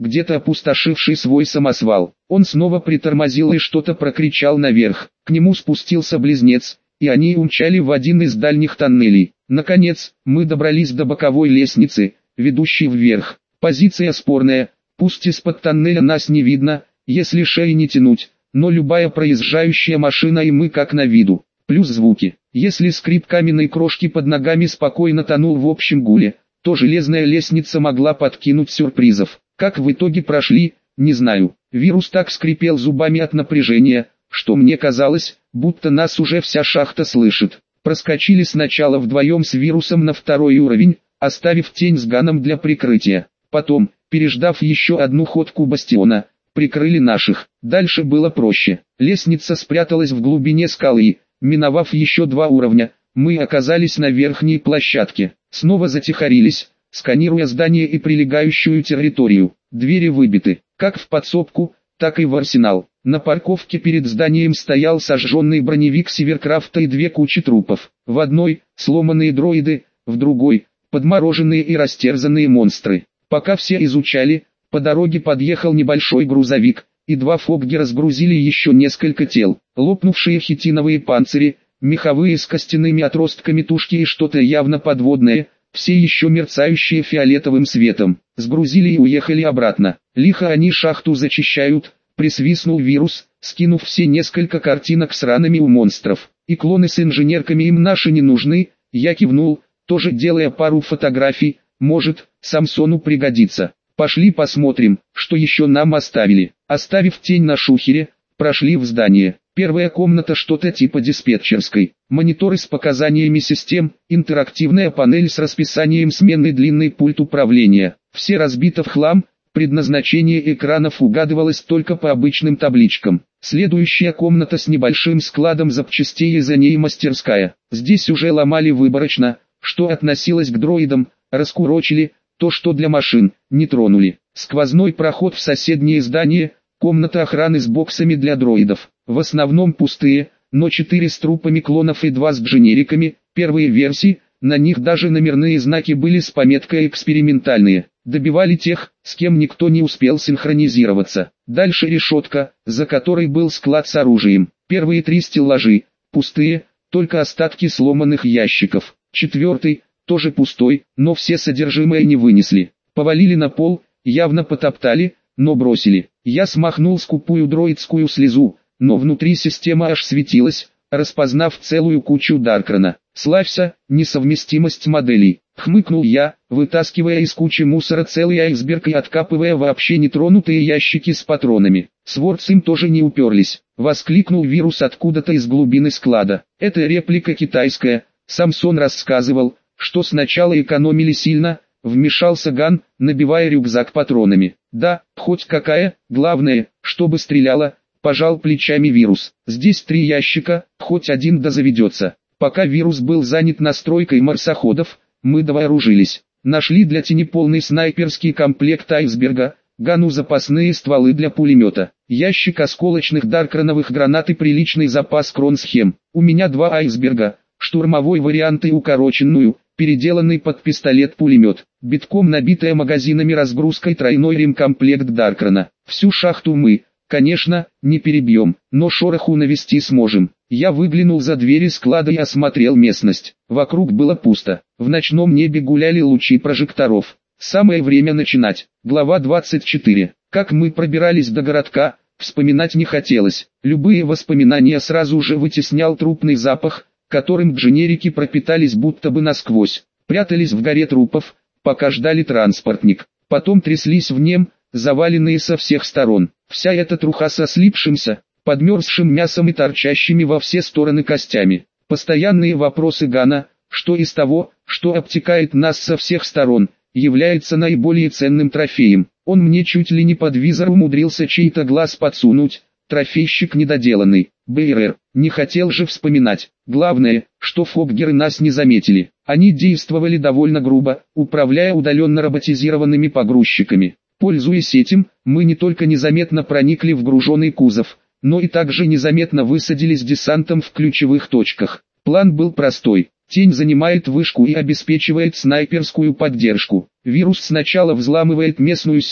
где-то опустошивший свой самосвал. Он снова притормозил и что-то прокричал наверх. К нему спустился близнец, и они умчали в один из дальних тоннелей. Наконец, мы добрались до боковой лестницы, ведущей вверх. Позиция спорная, пусть из-под тоннеля нас не видно, если шеи не тянуть, но любая проезжающая машина и мы как на виду. Плюс звуки. Если скрип каменной крошки под ногами спокойно тонул в общем гуле, то железная лестница могла подкинуть сюрпризов. Как в итоге прошли, не знаю. Вирус так скрипел зубами от напряжения, что мне казалось, будто нас уже вся шахта слышит. Проскочили сначала вдвоем с вирусом на второй уровень, оставив тень с Ганом для прикрытия. Потом, переждав еще одну ходку бастиона, прикрыли наших. Дальше было проще. Лестница спряталась в глубине скалы. Миновав еще два уровня, мы оказались на верхней площадке. Снова затихарились, сканируя здание и прилегающую территорию. Двери выбиты, как в подсобку, так и в арсенал. На парковке перед зданием стоял сожженный броневик Северкрафта и две кучи трупов. В одной – сломанные дроиды, в другой – подмороженные и растерзанные монстры. Пока все изучали, по дороге подъехал небольшой грузовик, и два фогги разгрузили еще несколько тел. Лопнувшие хитиновые панцири, меховые с костяными отростками тушки и что-то явно подводное, все еще мерцающие фиолетовым светом. Сгрузили и уехали обратно. Лихо они шахту зачищают, присвистнул вирус, скинув все несколько картинок с ранами у монстров. И клоны с инженерками им наши не нужны, я кивнул, тоже делая пару фотографий, может, Самсону пригодится. Пошли посмотрим, что еще нам оставили. Оставив тень на шухере, прошли в здание. Первая комната что-то типа диспетчерской. Мониторы с показаниями систем, интерактивная панель с расписанием смены, длинный пульт управления. Все разбито в хлам, предназначение экранов угадывалось только по обычным табличкам. Следующая комната с небольшим складом запчастей и за ней мастерская. Здесь уже ломали выборочно, что относилось к дроидам, раскурочили, то что для машин, не тронули. Сквозной проход в соседнее здание, комната охраны с боксами для дроидов. В основном пустые, но четыре с трупами клонов и два с дженериками, первые версии, на них даже номерные знаки были с пометкой «экспериментальные». Добивали тех, с кем никто не успел синхронизироваться. Дальше решетка, за которой был склад с оружием. Первые три стеллажи, пустые, только остатки сломанных ящиков. Четвертый, тоже пустой, но все содержимое не вынесли. Повалили на пол, явно потоптали, но бросили. Я смахнул скупую дроидскую слезу, но внутри система аж светилась, распознав целую кучу Даркрана. «Славься, несовместимость моделей», — хмыкнул я, вытаскивая из кучи мусора целый айсберг и откапывая вообще нетронутые ящики с патронами. Свордс им тоже не уперлись. Воскликнул вирус откуда-то из глубины склада. «Это реплика китайская, Самсон рассказывал, что сначала экономили сильно», — вмешался Ган, набивая рюкзак патронами. «Да, хоть какая, главное, чтобы стреляла», — пожал плечами вирус. «Здесь три ящика, хоть один да заведется». Пока вирус был занят настройкой марсоходов, мы довооружились. Нашли для тени полный снайперский комплект айсберга, Гану запасные стволы для пулемета, ящик осколочных даркрановых гранат и приличный запас кронсхем. У меня два айсберга, штурмовой вариант и укороченную, переделанный под пистолет-пулемет, битком набитая магазинами разгрузкой тройной ремкомплект Даркрана. Всю шахту мы, конечно, не перебьем, но шороху навести сможем. Я выглянул за двери склада и осмотрел местность. Вокруг было пусто. В ночном небе гуляли лучи прожекторов. Самое время начинать. Глава двадцать четыре. Как мы пробирались до городка, вспоминать не хотелось. Любые воспоминания сразу же вытеснял трупный запах, которым дженерики пропитались будто бы насквозь. Прятались в горе трупов, пока ждали транспортник. Потом тряслись в нем, заваленные со всех сторон. Вся эта труха со слипшимся, подмерзшим мясом и торчащими во все стороны костями. Постоянные вопросы Гана, что из того, что обтекает нас со всех сторон, является наиболее ценным трофеем. Он мне чуть ли не под визор умудрился чей-то глаз подсунуть, трофейщик недоделанный. БРР, не хотел же вспоминать. Главное, что фоггеры нас не заметили. Они действовали довольно грубо, управляя удаленно роботизированными погрузчиками. Пользуясь этим, мы не только незаметно проникли в груженный кузов, но и также незаметно высадились десантом в ключевых точках. План был простой. Тень занимает вышку и обеспечивает снайперскую поддержку. Вирус сначала взламывает местную сеть,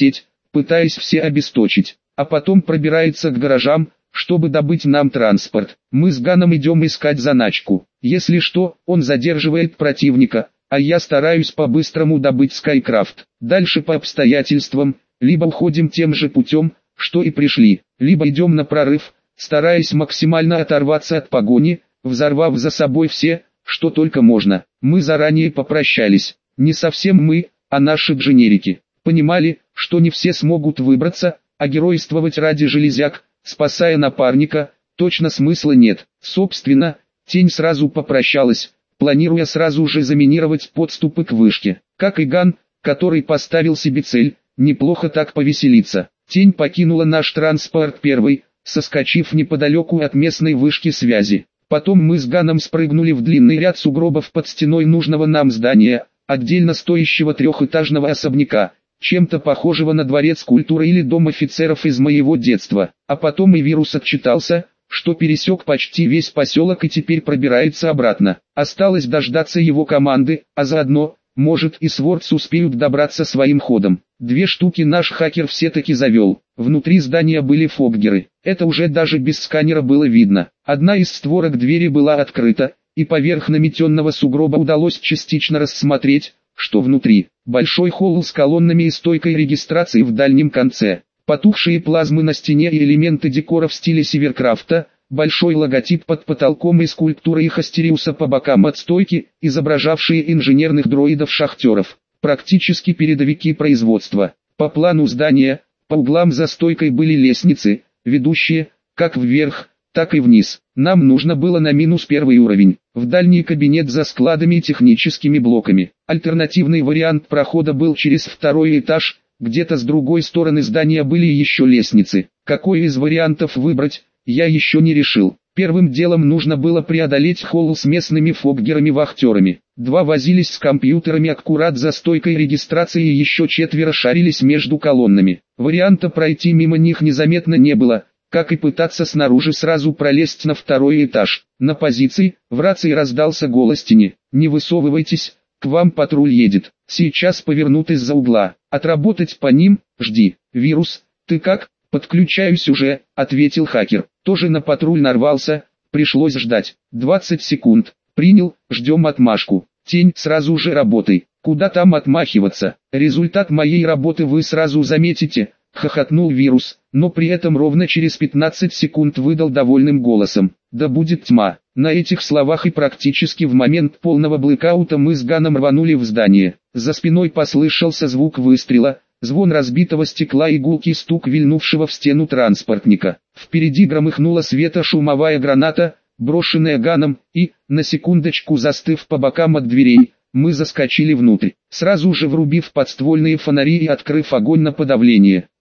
пытаясь все обесточить, а потом пробирается к гаражам, чтобы добыть нам транспорт. Мы с Ганом идем искать заначку. Если что, он задерживает противника, а я стараюсь по-быстрому добыть Скайкрафт. Дальше по обстоятельствам, либо уходим тем же путем, что и пришли, либо идем на прорыв, стараясь максимально оторваться от погони, взорвав за собой все, что только можно. Мы заранее попрощались. Не совсем мы, а наши дженерики. Понимали, что не все смогут выбраться, а геройствовать ради железяк, спасая напарника, точно смысла нет. Собственно, Тень сразу попрощалась, планируя сразу же заминировать подступы к вышке. Как и Ган, который поставил себе цель, неплохо так повеселиться. Тень покинула наш транспорт первой, соскочив неподалеку от местной вышки связи. Потом мы с Ганом спрыгнули в длинный ряд сугробов под стеной нужного нам здания, отдельно стоящего трехэтажного особняка, чем-то похожего на дворец культуры или дом офицеров из моего детства. А потом и вирус отчитался, что пересек почти весь поселок и теперь пробирается обратно. Осталось дождаться его команды, а заодно, может, и Свордс успеют добраться своим ходом. Две штуки наш хакер все-таки завел. Внутри здания были фоггеры. Это уже даже без сканера было видно. Одна из створок двери была открыта, и поверх наметенного сугроба удалось частично рассмотреть, что внутри. Большой холл с колоннами и стойкой регистрации в дальнем конце. Потухшие плазмы на стене и элементы декора в стиле Северкрафта, большой логотип под потолком и скульптура их Астериуса по бокам от стойки, изображавшие инженерных дроидов-шахтеров, практически передовики производства. По плану здания, по углам за стойкой были лестницы, ведущие, как вверх, так и вниз. Нам нужно было на минус первый уровень, в дальний кабинет за складами и техническими блоками. Альтернативный вариант прохода был через второй этаж, где-то с другой стороны здания были еще лестницы. Какой из вариантов выбрать, я еще не решил. Первым делом нужно было преодолеть холл с местными фоггерами-вахтерами. Два возились с компьютерами аккурат за стойкой регистрации и еще четверо шарились между колоннами. Варианта пройти мимо них незаметно не было, как и пытаться снаружи сразу пролезть на второй этаж. На позиции, в рации раздался голос Тени: «Не высовывайтесь, к вам патруль едет. Сейчас повернут из-за угла. Отработать по ним, жди». «Вирус, ты как?» «Подключаюсь уже», — ответил хакер. Тоже на патруль нарвался, пришлось ждать. двадцать секунд. Принял, ждем отмашку. Тень, сразу же работай. Куда там отмахиваться? Результат моей работы вы сразу заметите, хохотнул вирус, но при этом ровно через пятнадцать секунд выдал довольным голосом: «Да будет тьма». На этих словах и практически в момент полного блэкаута мы с Ганом рванули в здание. За спиной послышался звук выстрела, звон разбитого стекла и гулкий стук вильнувшего в стену транспортника. Впереди громыхнула светошумовая граната, брошенная Ганом, и, на секундочку застыв по бокам от дверей, мы заскочили внутрь, сразу же врубив подствольные фонари и открыв огонь на подавление.